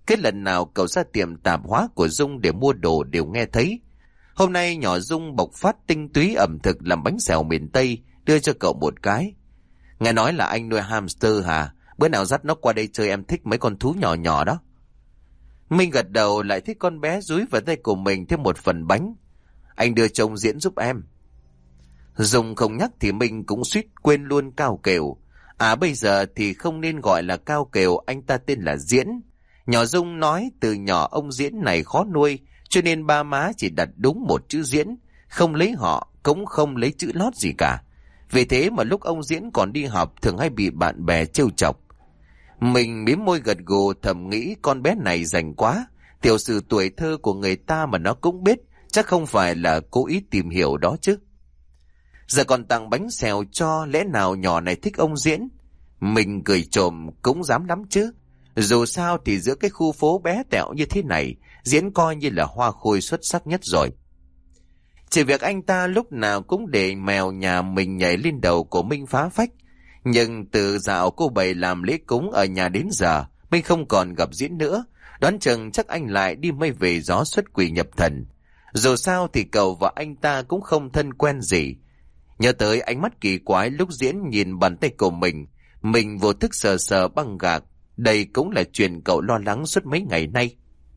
Cái lần nào cậu ra tiệm tạp hóa của Dung để mua đồ đều nghe thấy. Hôm nay nhỏ Dung bộc phát tinh túy ẩm thực làm bánh xèo miền Tây, đưa cho cậu một cái. Nghe nói là anh nuôi hamster hả? Bữa nào dắt nó qua đây chơi, em thích mấy con thú nhỏ nhỏ đó. Minh gật đầu, lại thấy con bé dúi vào tay của mình thêm một phần bánh. Anh đưa trông Diễn giúp em. Dung không nhắc thì Minh cũng suýt quên luôn Cao Kiều. À bây giờ thì không nên gọi là Cao Kiều, anh ta tên là Diễn. Nhỏ Dung nói từ nhỏ ông Diễn này khó nuôi, cho nên ba má chỉ đặt đúng một chữ Diễn, không lấy họ, cũng không lấy chữ lót gì cả. Vì thế mà lúc ông Diễn còn đi học thường hay bị bạn bè trêu chọc. Mình mím môi gật gù thầm nghĩ con bé này rành quá, tiểu sử tuổi thơ của người ta mà nó cũng biết, chắc không phải là cố ý tìm hiểu đó chứ. Giờ còn tặng bánh xèo cho, lẽ nào nhỏ này thích ông Diễn? Mình cười trộm cũng dám lắm chứ. Dù sao thì giữa cái khu phố bé tẹo như thế này, Diễn coi như là hoa khôi xuất sắc nhất rồi. Chỉ việc anh ta lúc nào cũng để mèo nhà mình nhảy lên đầu của Minh phá phách. Nhưng từ dạo cô bày làm lễ cúng ở nhà đến giờ, Minh không còn gặp Diễn nữa. Đoán chừng chắc anh lại đi mây về gió xuất quỷ nhập thần. Dù sao thì cậu và anh ta cũng không thân quen gì. Nhớ tới ánh mắt kỳ quái lúc Diễn nhìn bàn tay của mình vô thức sờ sờ băng gạc. Đây cũng là chuyện cậu lo lắng suốt mấy ngày nay.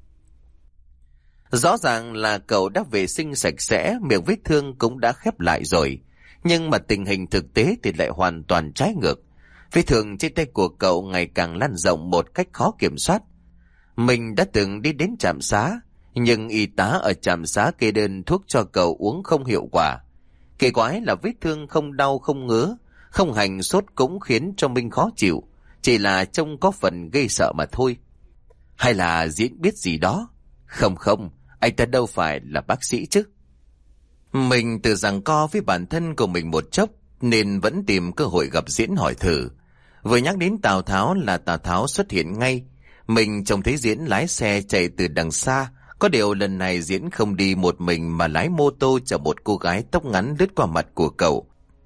Rõ ràng là cậu đã vệ sinh sạch sẽ, miệng vết thương cũng đã khép lại rồi. Nhưng mà tình hình thực tế thì lại hoàn toàn trái ngược. Vết thương trên tay của cậu ngày càng lan rộng một cách khó kiểm soát. Mình đã từng đi đến trạm xá, nhưng y tá ở trạm xá kê đơn thuốc cho cậu uống không hiệu quả. Kỳ quái là vết thương không đau không ngứa, không hành sốt cũng khiến cho Minh khó chịu. Chỉ là trông có phần gây sợ mà thôi. Hay là Diễn biết gì đó? Không, anh ta đâu phải là bác sĩ chứ. Mình tự giằng co với bản thân của mình một chốc, nên vẫn tìm cơ hội gặp Diễn hỏi thử. Vừa nhắc đến Tào Tháo là Tào Tháo xuất hiện ngay. Mình trông thấy Diễn lái xe chạy từ đằng xa. Có điều lần này Diễn không đi một mình mà lái mô tô chở một cô gái tóc ngắn lướt qua mặt của cậu,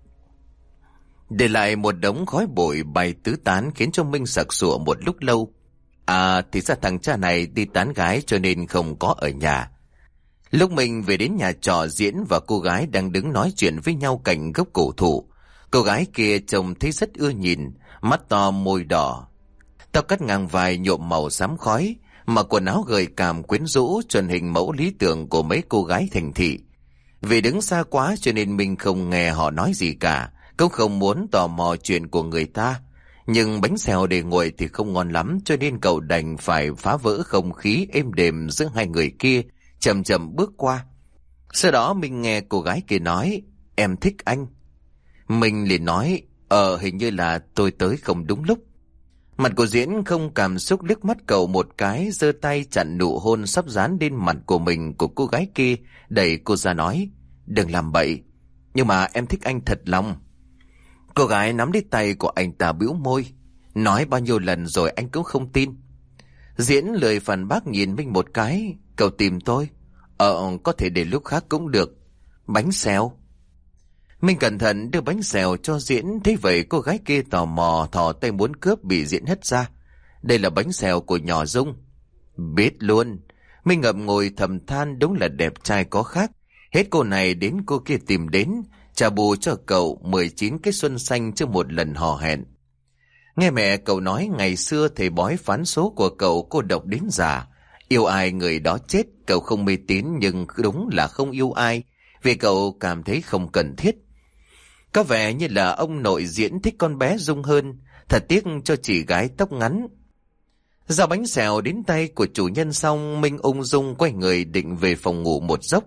để lại một đống khói bụi bay tứ tán, khiến cho Minh sặc sụa một lúc lâu. À thì ra thằng cha này đi tán gái cho nên không có ở nhà. Lúc mình về đến nhà trọ, Diễn và cô gái đang đứng nói chuyện với nhau cạnh gốc cổ thụ. Cô gái kia trông thấy rất ưa nhìn, mắt to môi đỏ, tóc cắt ngang vai nhuộm màu xám khói, mặc quần áo gợi cảm quyến rũ, chuẩn hình mẫu lý tưởng của mấy cô gái thành thị. Vì đứng xa quá cho nên mình không nghe họ nói gì cả, cũng không muốn tò mò chuyện của người ta. Nhưng bánh xèo để nguội thì không ngon lắm, cho nên cậu đành phải phá vỡ không khí êm đềm giữa hai người kia, chậm chậm bước qua. Sau đó mình nghe cô gái kia nói, em thích anh. Mình liền nói, hình như là tôi tới không đúng lúc. Mặt của Diễn không cảm xúc, liếc mắt cậu một cái, giơ tay chặn nụ hôn sắp dán lên mặt của mình của cô gái kia, đẩy cô ra nói, đừng làm bậy, nhưng mà em thích anh thật lòng. Cô gái nắm lấy tay của anh ta bĩu môi, nói bao nhiêu lần rồi anh cũng không tin. Diễn lười phản bác, nhìn Minh một cái, cậu tìm tôi? Có thể để lúc khác cũng được. Bánh xèo. Minh cẩn thận đưa bánh xèo cho Diễn, thấy vậy cô gái kia tò mò thò tay muốn cướp, bị Diễn hất ra. Đây là bánh xèo của nhỏ Dung. Biết luôn. Minh ngậm ngùi thầm than, đúng là đẹp trai có khác. Hết cô này đến cô kia tìm đến, trả bù cho cậu 19 cái xuân xanh trước một lần hò hẹn. Nghe mẹ cậu nói ngày xưa thầy bói phán số của cậu cô độc đến già. Yêu ai người đó chết, cậu không mê tín nhưng đúng là không yêu ai, vì cậu cảm thấy không cần thiết. Có vẻ như là ông nội Diễn thích con bé Dung hơn, thật tiếc cho chị gái tóc ngắn. Giao bánh xèo đến tay của chủ nhân xong, Minh ung dung quay người định về phòng ngủ một giấc.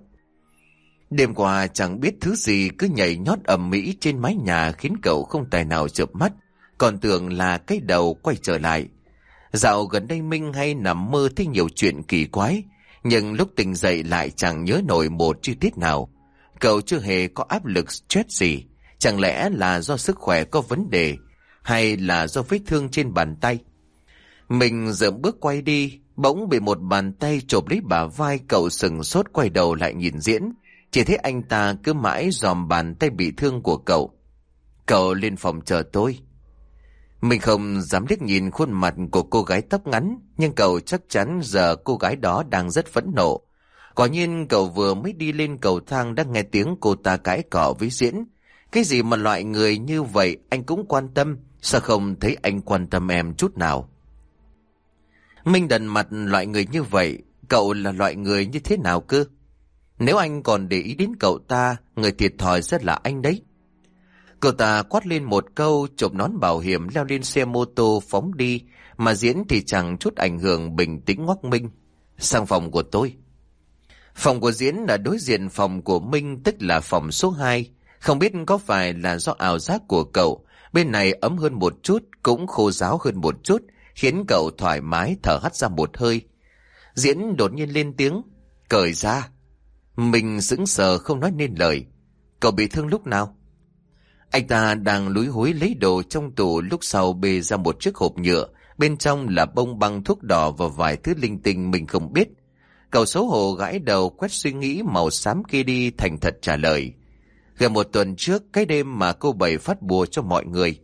Đêm qua chẳng biết thứ gì cứ nhảy nhót ầm ĩ trên mái nhà, khiến cậu không tài nào chợp mắt, còn tưởng là cái đầu quay trở lại. Dạo gần đây Minh hay nằm mơ thấy nhiều chuyện kỳ quái, nhưng lúc tỉnh dậy lại chẳng nhớ nổi một chi tiết nào. Cậu chưa hề có áp lực stress gì, chẳng lẽ là do sức khỏe có vấn đề, hay là do vết thương trên bàn tay? Mình dậm bước quay đi, bỗng bị một bàn tay chộp lấy bả vai, cậu sừng sốt quay đầu lại nhìn Diễn, chỉ thấy anh ta cứ mãi dòm bàn tay bị thương của cậu. Cậu lên phòng chờ tôi. Mình không dám liếc nhìn khuôn mặt của cô gái tóc ngắn, nhưng cậu chắc chắn giờ cô gái đó đang rất phẫn nộ. Quả nhiên cậu vừa mới đi lên cầu thang đã nghe tiếng cô ta cãi cọ với Diễn. Cái gì mà loại người như vậy anh cũng quan tâm, sao không thấy anh quan tâm em chút nào? Minh đần mặt, loại người như vậy, cậu là loại người như thế nào cơ? Nếu anh còn để ý đến cậu ta, người thiệt thòi rất là anh đấy. Cậu ta quát lên một câu, chộp nón bảo hiểm leo lên xe mô tô phóng đi, mà Diễn thì chẳng chút ảnh hưởng, bình tĩnh ngoắc Minh: sang phòng của tôi. Phòng của Diễn là đối diện phòng của Minh, tức là phòng số 2. Không biết có phải là do ảo giác của cậu, bên này ấm hơn một chút, cũng khô ráo hơn một chút, khiến cậu thoải mái thở hắt ra một hơi. Diễn đột nhiên lên tiếng: cởi ra. Mình sững sờ không nói nên lời. Cậu bị thương lúc nào? Anh ta đang lúi húi lấy đồ trong tủ, lúc sau bê ra một chiếc hộp nhựa, bên trong là bông băng, thuốc đỏ và vài thứ linh tinh mình không biết. Cậu xấu hổ gãi đầu, quét suy nghĩ màu xám kia đi, thành thật trả lời: gần một tuần trước, cái đêm mà cô Bảy phát bùa cho mọi người.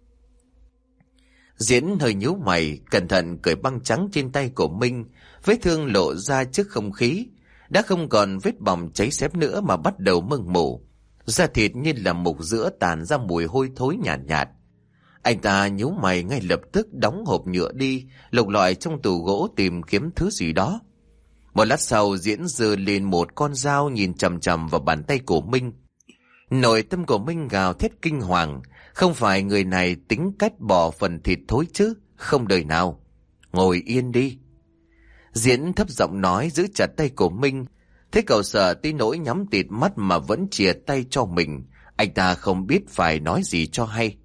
Diễn hơi nhíu mày, cẩn thận cởi băng trắng trên tay của Minh. Vết thương lộ ra trước không khí, đã không còn vết bỏng cháy xém nữa mà bắt đầu mưng mủ. Da thịt như là mục giữa tàn ra mùi hôi thối nhạt nhạt. Anh ta nhíu mày ngay lập tức đóng hộp nhựa đi, lục lọi trong tủ gỗ tìm kiếm thứ gì đó. Một lát sau, Diễn giơ lên một con dao, nhìn chằm chằm vào bàn tay của Minh. Nội tâm của Minh gào thét kinh hoàng, không phải người này tính cách bỏ phần thịt thối chứ, không đời nào. Ngồi yên đi. Diễn thấp giọng nói, giữ chặt tay của Minh. Thế cậu sợ tí nỗi nhắm tịt mắt mà vẫn chìa tay cho mình, anh ta không biết phải nói gì cho hay.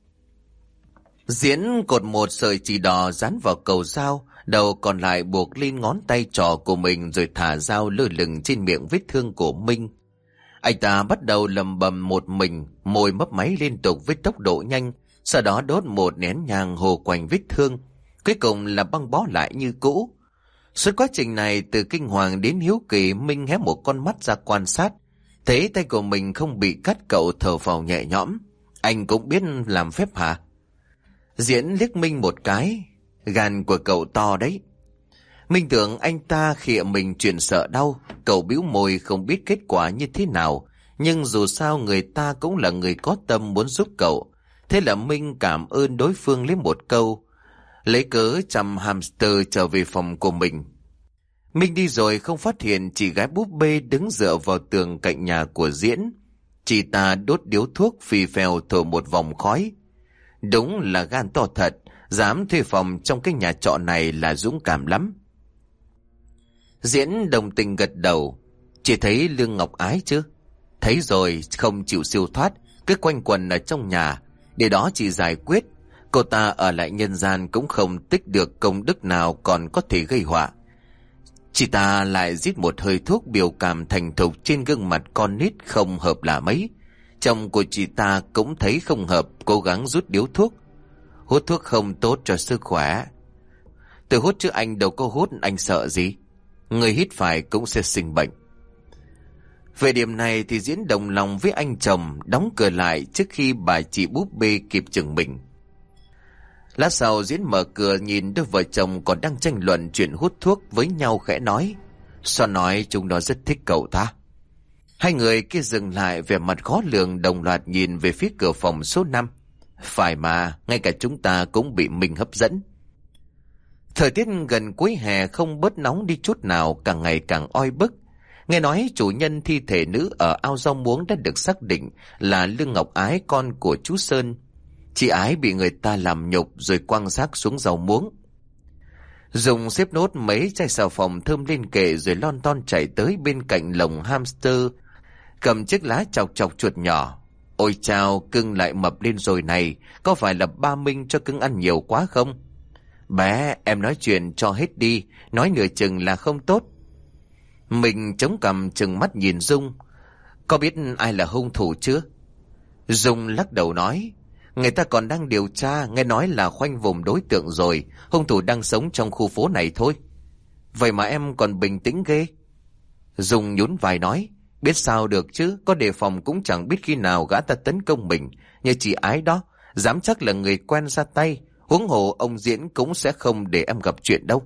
Diễn cột một sợi chỉ đỏ dán vào cầu dao, đầu còn lại buộc lên ngón tay trỏ của mình, rồi thả dao lơ lửng trên miệng vết thương của Minh. Anh ta bắt đầu lầm bầm một mình, môi mấp máy liên tục với tốc độ nhanh, sau đó đốt một nén nhang hồ quanh vết thương, cuối cùng là băng bó lại như cũ. Suốt quá trình này, từ kinh hoàng đến hiếu kỳ, Minh hé một con mắt ra quan sát. Thấy tay của mình không bị cắt, cậu thở phào nhẹ nhõm. Anh cũng biết làm phép hả? Diễn liếc Minh một cái. Gan của cậu to đấy. Minh tưởng anh ta khịa mình chuyện sợ đau. Cậu bĩu môi không biết kết quả như thế nào, nhưng dù sao người ta cũng là người có tâm muốn giúp cậu. Thế là Minh cảm ơn đối phương lấy một câu, lấy cớ chăm hamster trở về phòng của mình. Minh đi rồi không phát hiện chị gái búp bê đứng dựa vào tường cạnh nhà của Diễn. Chị ta đốt điếu thuốc phì phèo thổi một vòng khói. Đúng là gan to thật, dám thuê phòng trong cái nhà trọ này là dũng cảm lắm. Diễn đồng tình gật đầu. Chị thấy Lương Ngọc Ái chứ? Thấy rồi, không chịu siêu thoát, cứ quanh quần ở trong nhà. Để đó chị giải quyết. Cô ta ở lại nhân gian cũng không tích được công đức nào, còn có thể gây họa. Chị ta lại rít một hơi thuốc, biểu cảm thành thục trên gương mặt con nít không hợp là mấy. Chồng của chị ta cũng thấy không hợp, cố gắng rút điếu thuốc. Hút thuốc không tốt cho sức khỏe. Tôi hút chứ anh đâu có hút, anh sợ gì? Người hít phải cũng sẽ sinh bệnh. Về điểm này thì Diễn đồng lòng với anh chồng, đóng cửa lại trước khi bà chị búp bê kịp chừng mình. Lát sau, Diễn mở cửa nhìn đôi vợ chồng còn đang tranh luận chuyện hút thuốc với nhau, khẽ nói: sao nói chúng nó rất thích cậu ta? Hai người kia dừng lại, vẻ mặt khó lường, đồng loạt nhìn về phía cửa phòng số 5. Phải mà, ngay cả chúng ta cũng bị mình hấp dẫn. Thời tiết gần cuối hè không bớt nóng đi chút nào, càng ngày càng oi bức. Nghe nói chủ nhân thi thể nữ ở ao rau muống đã được xác định là Lương Ngọc Ái, con của chú Sơn. Chị Ái bị người ta làm nhục rồi quăng xác xuống rau muống. Dùng xếp nốt mấy chai xà phòng thơm lên kệ, rồi lon ton chạy tới bên cạnh lồng hamster, cầm chiếc lá chọc chọc chuột nhỏ. Ôi chao, cưng lại mập lên rồi này, có phải là ba Minh cho cưng ăn nhiều quá không? Bé, em nói chuyện cho hết đi, nói nửa chừng là không tốt. Mình chống cằm chừng mắt nhìn Dung. Có biết ai là hung thủ chưa? Dung lắc đầu nói: người ta còn đang điều tra, nghe nói là khoanh vùng đối tượng rồi, hung thủ đang sống trong khu phố này thôi. Vậy mà em còn bình tĩnh ghê. Dung nhún vai nói: biết sao được chứ, có đề phòng cũng chẳng biết khi nào gã ta tấn công mình. Như chị Ái đó, Dám chắc là người quen ra tay. Huống hồ ông Diễn cũng sẽ không để em gặp chuyện đâu.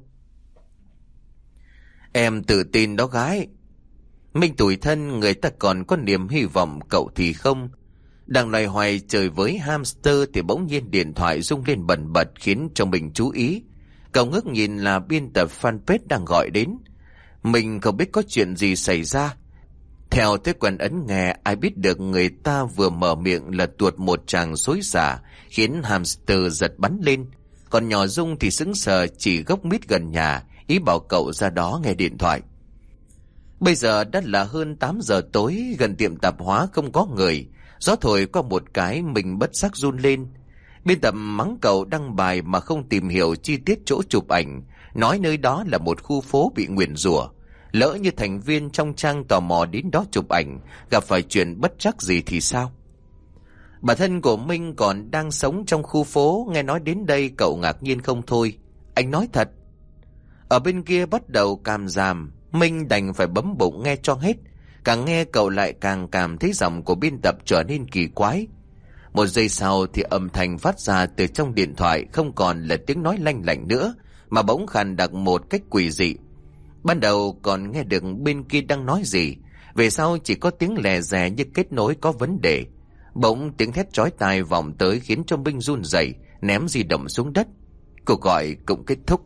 Em tự tin đó gái. Minh tủi thân, người ta còn có niềm hy vọng, cậu thì không. Đang loay hoay chơi với hamster thì bỗng nhiên điện thoại rung lên bần bật khiến cho mình chú ý. Cậu ngước nhìn là biên tập fanpage đang gọi đến. Mình không biết có chuyện gì xảy ra. Theo thói quen ấn nghe, ai biết được người ta vừa mở miệng là tuột một tràng xối xả khiến hamster giật bắn lên. Còn nhỏ Dung thì sững sờ chỉ gốc mít gần nhà, ý bảo cậu ra đó nghe điện thoại. Bây giờ đã là hơn 8 giờ tối, gần tiệm tạp hóa không có người. Gió thổi qua một cái mình bất giác run lên. Biên tập mắng cậu đăng bài mà không tìm hiểu chi tiết chỗ chụp ảnh, nói nơi đó là một khu phố bị nguyền rủa. Lỡ như thành viên trong trang tò mò đến đó chụp ảnh, gặp phải chuyện bất trắc gì thì sao? Bản thân của Minh còn đang sống trong khu phố, nghe nói đến đây cậu ngạc nhiên không thôi. Anh nói thật. Ở bên kia bắt đầu càm ràm, Minh đành phải bấm bụng nghe cho hết. Càng nghe cậu lại càng cảm thấy giọng của biên tập trở nên kỳ quái. Một giây sau thì âm thanh phát ra từ trong điện thoại không còn là tiếng nói lanh lảnh nữa, mà bỗng khàn đặc một cách quỷ dị. Ban đầu còn nghe được bên kia đang nói gì, về sau chỉ có tiếng lè dè như kết nối có vấn đề. Bỗng tiếng thét chói tai vọng tới khiến cho Minh run rẩy, ném di động xuống đất. Cuộc gọi cũng kết thúc.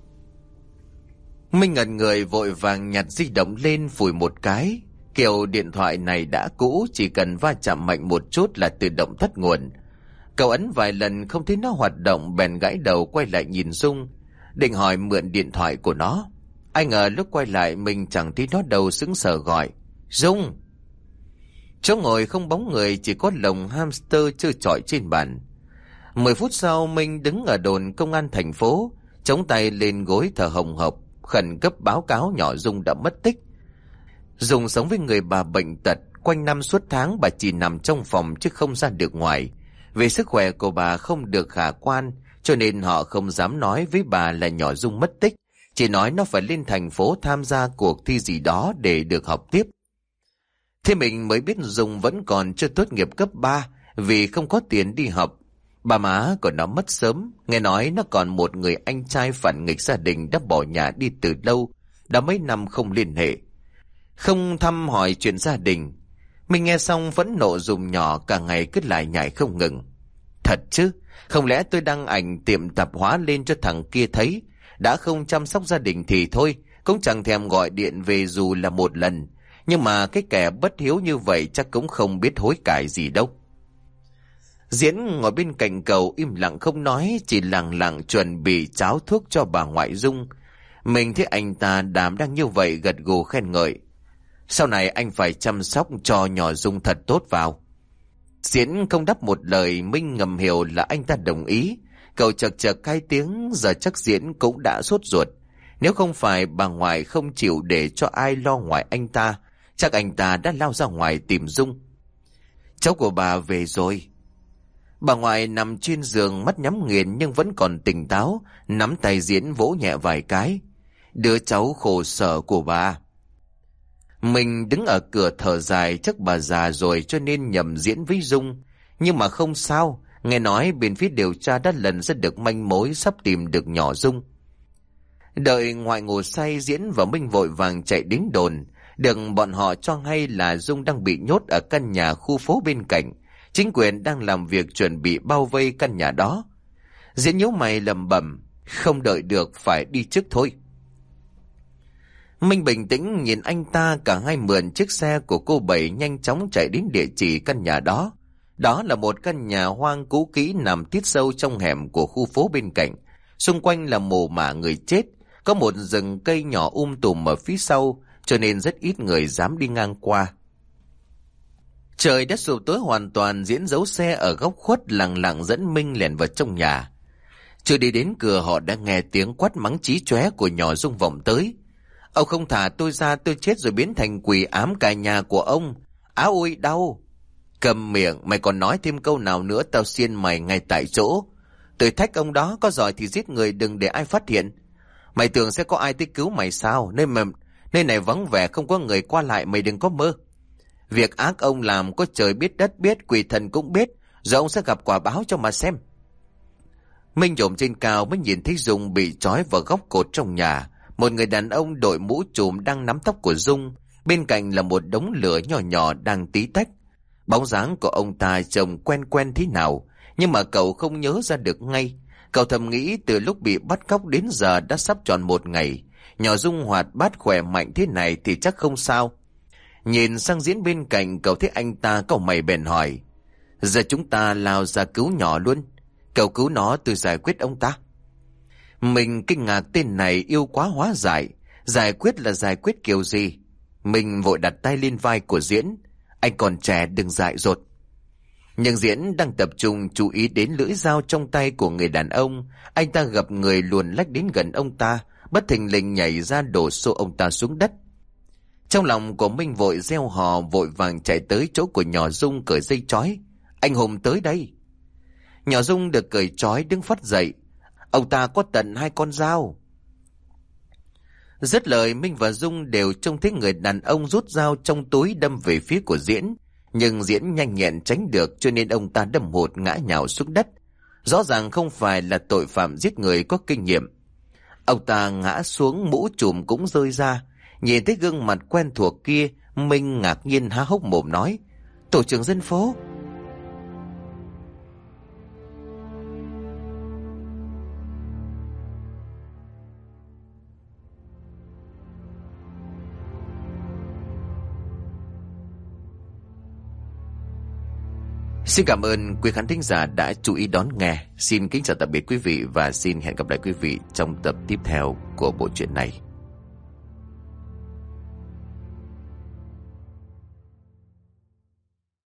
Minh ngẩn người vội vàng nhặt di động lên phủi một cái. Kiểu điện thoại này đã cũ, chỉ cần va chạm mạnh một chút là tự động tắt nguồn. Cậu ấn vài lần không thấy nó hoạt động, bèn gãi đầu quay lại nhìn Dung, định hỏi mượn điện thoại của nó. Ai ngờ lúc quay lại mình chẳng thấy nó đâu, sững sờ gọi Dung. Chỗ ngồi không bóng người, chỉ có lồng hamster chơi chọi trên bàn. 10 phút sau, Minh đứng ở đồn công an thành phố, chống tay lên gối thở hồng hộc, khẩn cấp báo cáo nhỏ Dung đã mất tích. Dung sống với người bà bệnh tật, quanh năm suốt tháng bà chỉ nằm trong phòng chứ không ra được ngoài. Vì sức khỏe của bà không được khả quan, cho nên họ không dám nói với bà là nhỏ Dung mất tích, chỉ nói nó phải lên thành phố tham gia cuộc thi gì đó để được học tiếp. Thế mình mới biết Dung vẫn còn chưa tốt nghiệp cấp 3 vì không có tiền đi học. Bà má của nó mất sớm, nghe nói nó còn một người anh trai phản nghịch gia đình đã bỏ nhà đi từ lâu, đã mấy năm không liên hệ, không thăm hỏi chuyện gia đình. Mình nghe xong vẫn nộ dùng nhỏ, cả ngày cứ lại nhảy không ngừng. Thật chứ, không lẽ tôi đăng ảnh tiệm tạp hóa lên cho thằng kia thấy, đã không chăm sóc gia đình thì thôi, cũng chẳng thèm gọi điện về dù là một lần. Nhưng mà cái kẻ bất hiếu như vậy chắc cũng không biết hối cải gì đâu. Diễn ngồi bên cạnh cậu im lặng không nói, chỉ lặng lặng chuẩn bị cháo thuốc cho bà ngoại Dung. Mình thấy anh ta đảm đang như vậy gật gù khen ngợi. Sau này anh phải chăm sóc cho nhỏ Dung thật tốt vào. Diễn không đáp một lời, Minh ngầm hiểu là anh ta đồng ý. Cậu chật chật 2 tiếng, giờ chắc Diễn cũng đã sốt ruột. Nếu không phải bà ngoại không chịu để cho ai lo ngoài anh ta, chắc anh ta đã lao ra ngoài tìm Dung. Cháu của bà về rồi. Bà ngoại nằm trên giường, mắt nhắm nghiền nhưng vẫn còn tỉnh táo, nắm tay Diễn vỗ nhẹ vài cái. Đứa cháu khổ sở của bà. Mình đứng ở cửa thở dài, chắc bà già rồi cho nên nhầm Diễn với Dung. Nhưng mà không sao, nghe nói bên phía điều tra đã lần ra được manh mối, sắp tìm được nhỏ Dung. Đợi ngoại ngủ say, Diễn và Minh vội vàng chạy đến đồn. Được bọn họ cho hay là Dung đang bị nhốt ở căn nhà khu phố bên cạnh. Chính quyền đang làm việc chuẩn bị bao vây căn nhà đó. Diễn nhíu mày lẩm bẩm, không đợi được, phải đi trước thôi. Minh bình tĩnh nhìn anh ta, cả hai mượn chiếc xe của cô Bảy nhanh chóng chạy đến địa chỉ căn nhà đó. Đó là một căn nhà hoang cũ kỹ nằm tít sâu trong hẻm của khu phố bên cạnh. Xung quanh là mồ mả người chết, có một rừng cây nhỏ tùm ở phía sau, cho nên rất ít người dám đi ngang qua. Trời đã sụp tối hoàn toàn, Diễn giấu xe ở góc khuất lặng lặng dẫn Minh lẻn vào trong nhà. Chưa đi đến cửa họ đã nghe tiếng quát mắng chí chóe của nhỏ Dung vọng tới. Ông không thả tôi ra, tôi chết rồi biến thành quỷ ám cả nhà của ông. Áo ôi đau. Cầm miệng, mày còn nói thêm câu nào nữa tao xiên mày ngay tại chỗ. Tôi thách ông đó, có giỏi thì giết người đừng để ai phát hiện. Mày tưởng sẽ có ai tới cứu mày sao? Nơi này vắng vẻ không có người qua lại, mày đừng có mơ. Việc ác ông làm có trời biết đất biết, quỷ thần cũng biết, rồi ông sẽ gặp quả báo cho mà xem. Minh nhổm trên cao mới nhìn thấy Dung bị trói vào góc cột trong nhà. Một người đàn ông đội mũ trùm đang nắm tóc của Dung. Bên cạnh là một đống lửa nhỏ nhỏ đang tí tách. Bóng dáng của ông ta trông quen quen thế nào, nhưng mà cậu không nhớ ra được ngay. Cậu thầm nghĩ từ lúc bị bắt cóc đến giờ đã sắp tròn 1 ngày. Nhỏ Dung hoạt bát khỏe mạnh thế này thì chắc không sao. Nhìn sang Diễn bên cạnh, cậu thấy anh ta cau mày bèn hỏi: giờ chúng ta lao ra cứu nhỏ luôn? Cậu cứu nó từ giải quyết ông ta? Mình kinh ngạc tên này yêu quá hóa giải. Giải quyết là giải quyết kiểu gì? Mình vội đặt tay lên vai của Diễn: anh còn trẻ đừng dại dột. Nhưng Diễn đang tập trung chú ý đến lưỡi dao trong tay của người đàn ông. Anh ta gặp người luồn lách đến gần ông ta, bất thình lình nhảy ra đổ xô ông ta xuống đất. Trong lòng của Minh vội reo hò, vội vàng chạy tới chỗ của nhỏ Dung cởi dây trói: anh Hùng tới đây. Nhỏ Dung được cởi trói đứng phắt dậy: ông ta có tận 2 con dao. Dứt lời, Minh và Dung đều trông thấy người đàn ông rút dao trong túi đâm về phía của Diễn. Nhưng Diễn nhanh nhẹn tránh được, cho nên ông ta đâm hụt ngã nhào xuống đất. Rõ ràng không phải là tội phạm giết người có kinh nghiệm. Ông ta ngã xuống, mũ trùm cũng rơi ra. Nhìn thấy gương mặt quen thuộc kia, Minh ngạc nhiên há hốc mồm nói: tổ trưởng dân phố. Xin cảm ơn quý khán thính giả đã chú ý đón nghe. Xin kính chào tạm biệt quý vị và xin hẹn gặp lại quý vị trong tập tiếp theo của bộ truyện này.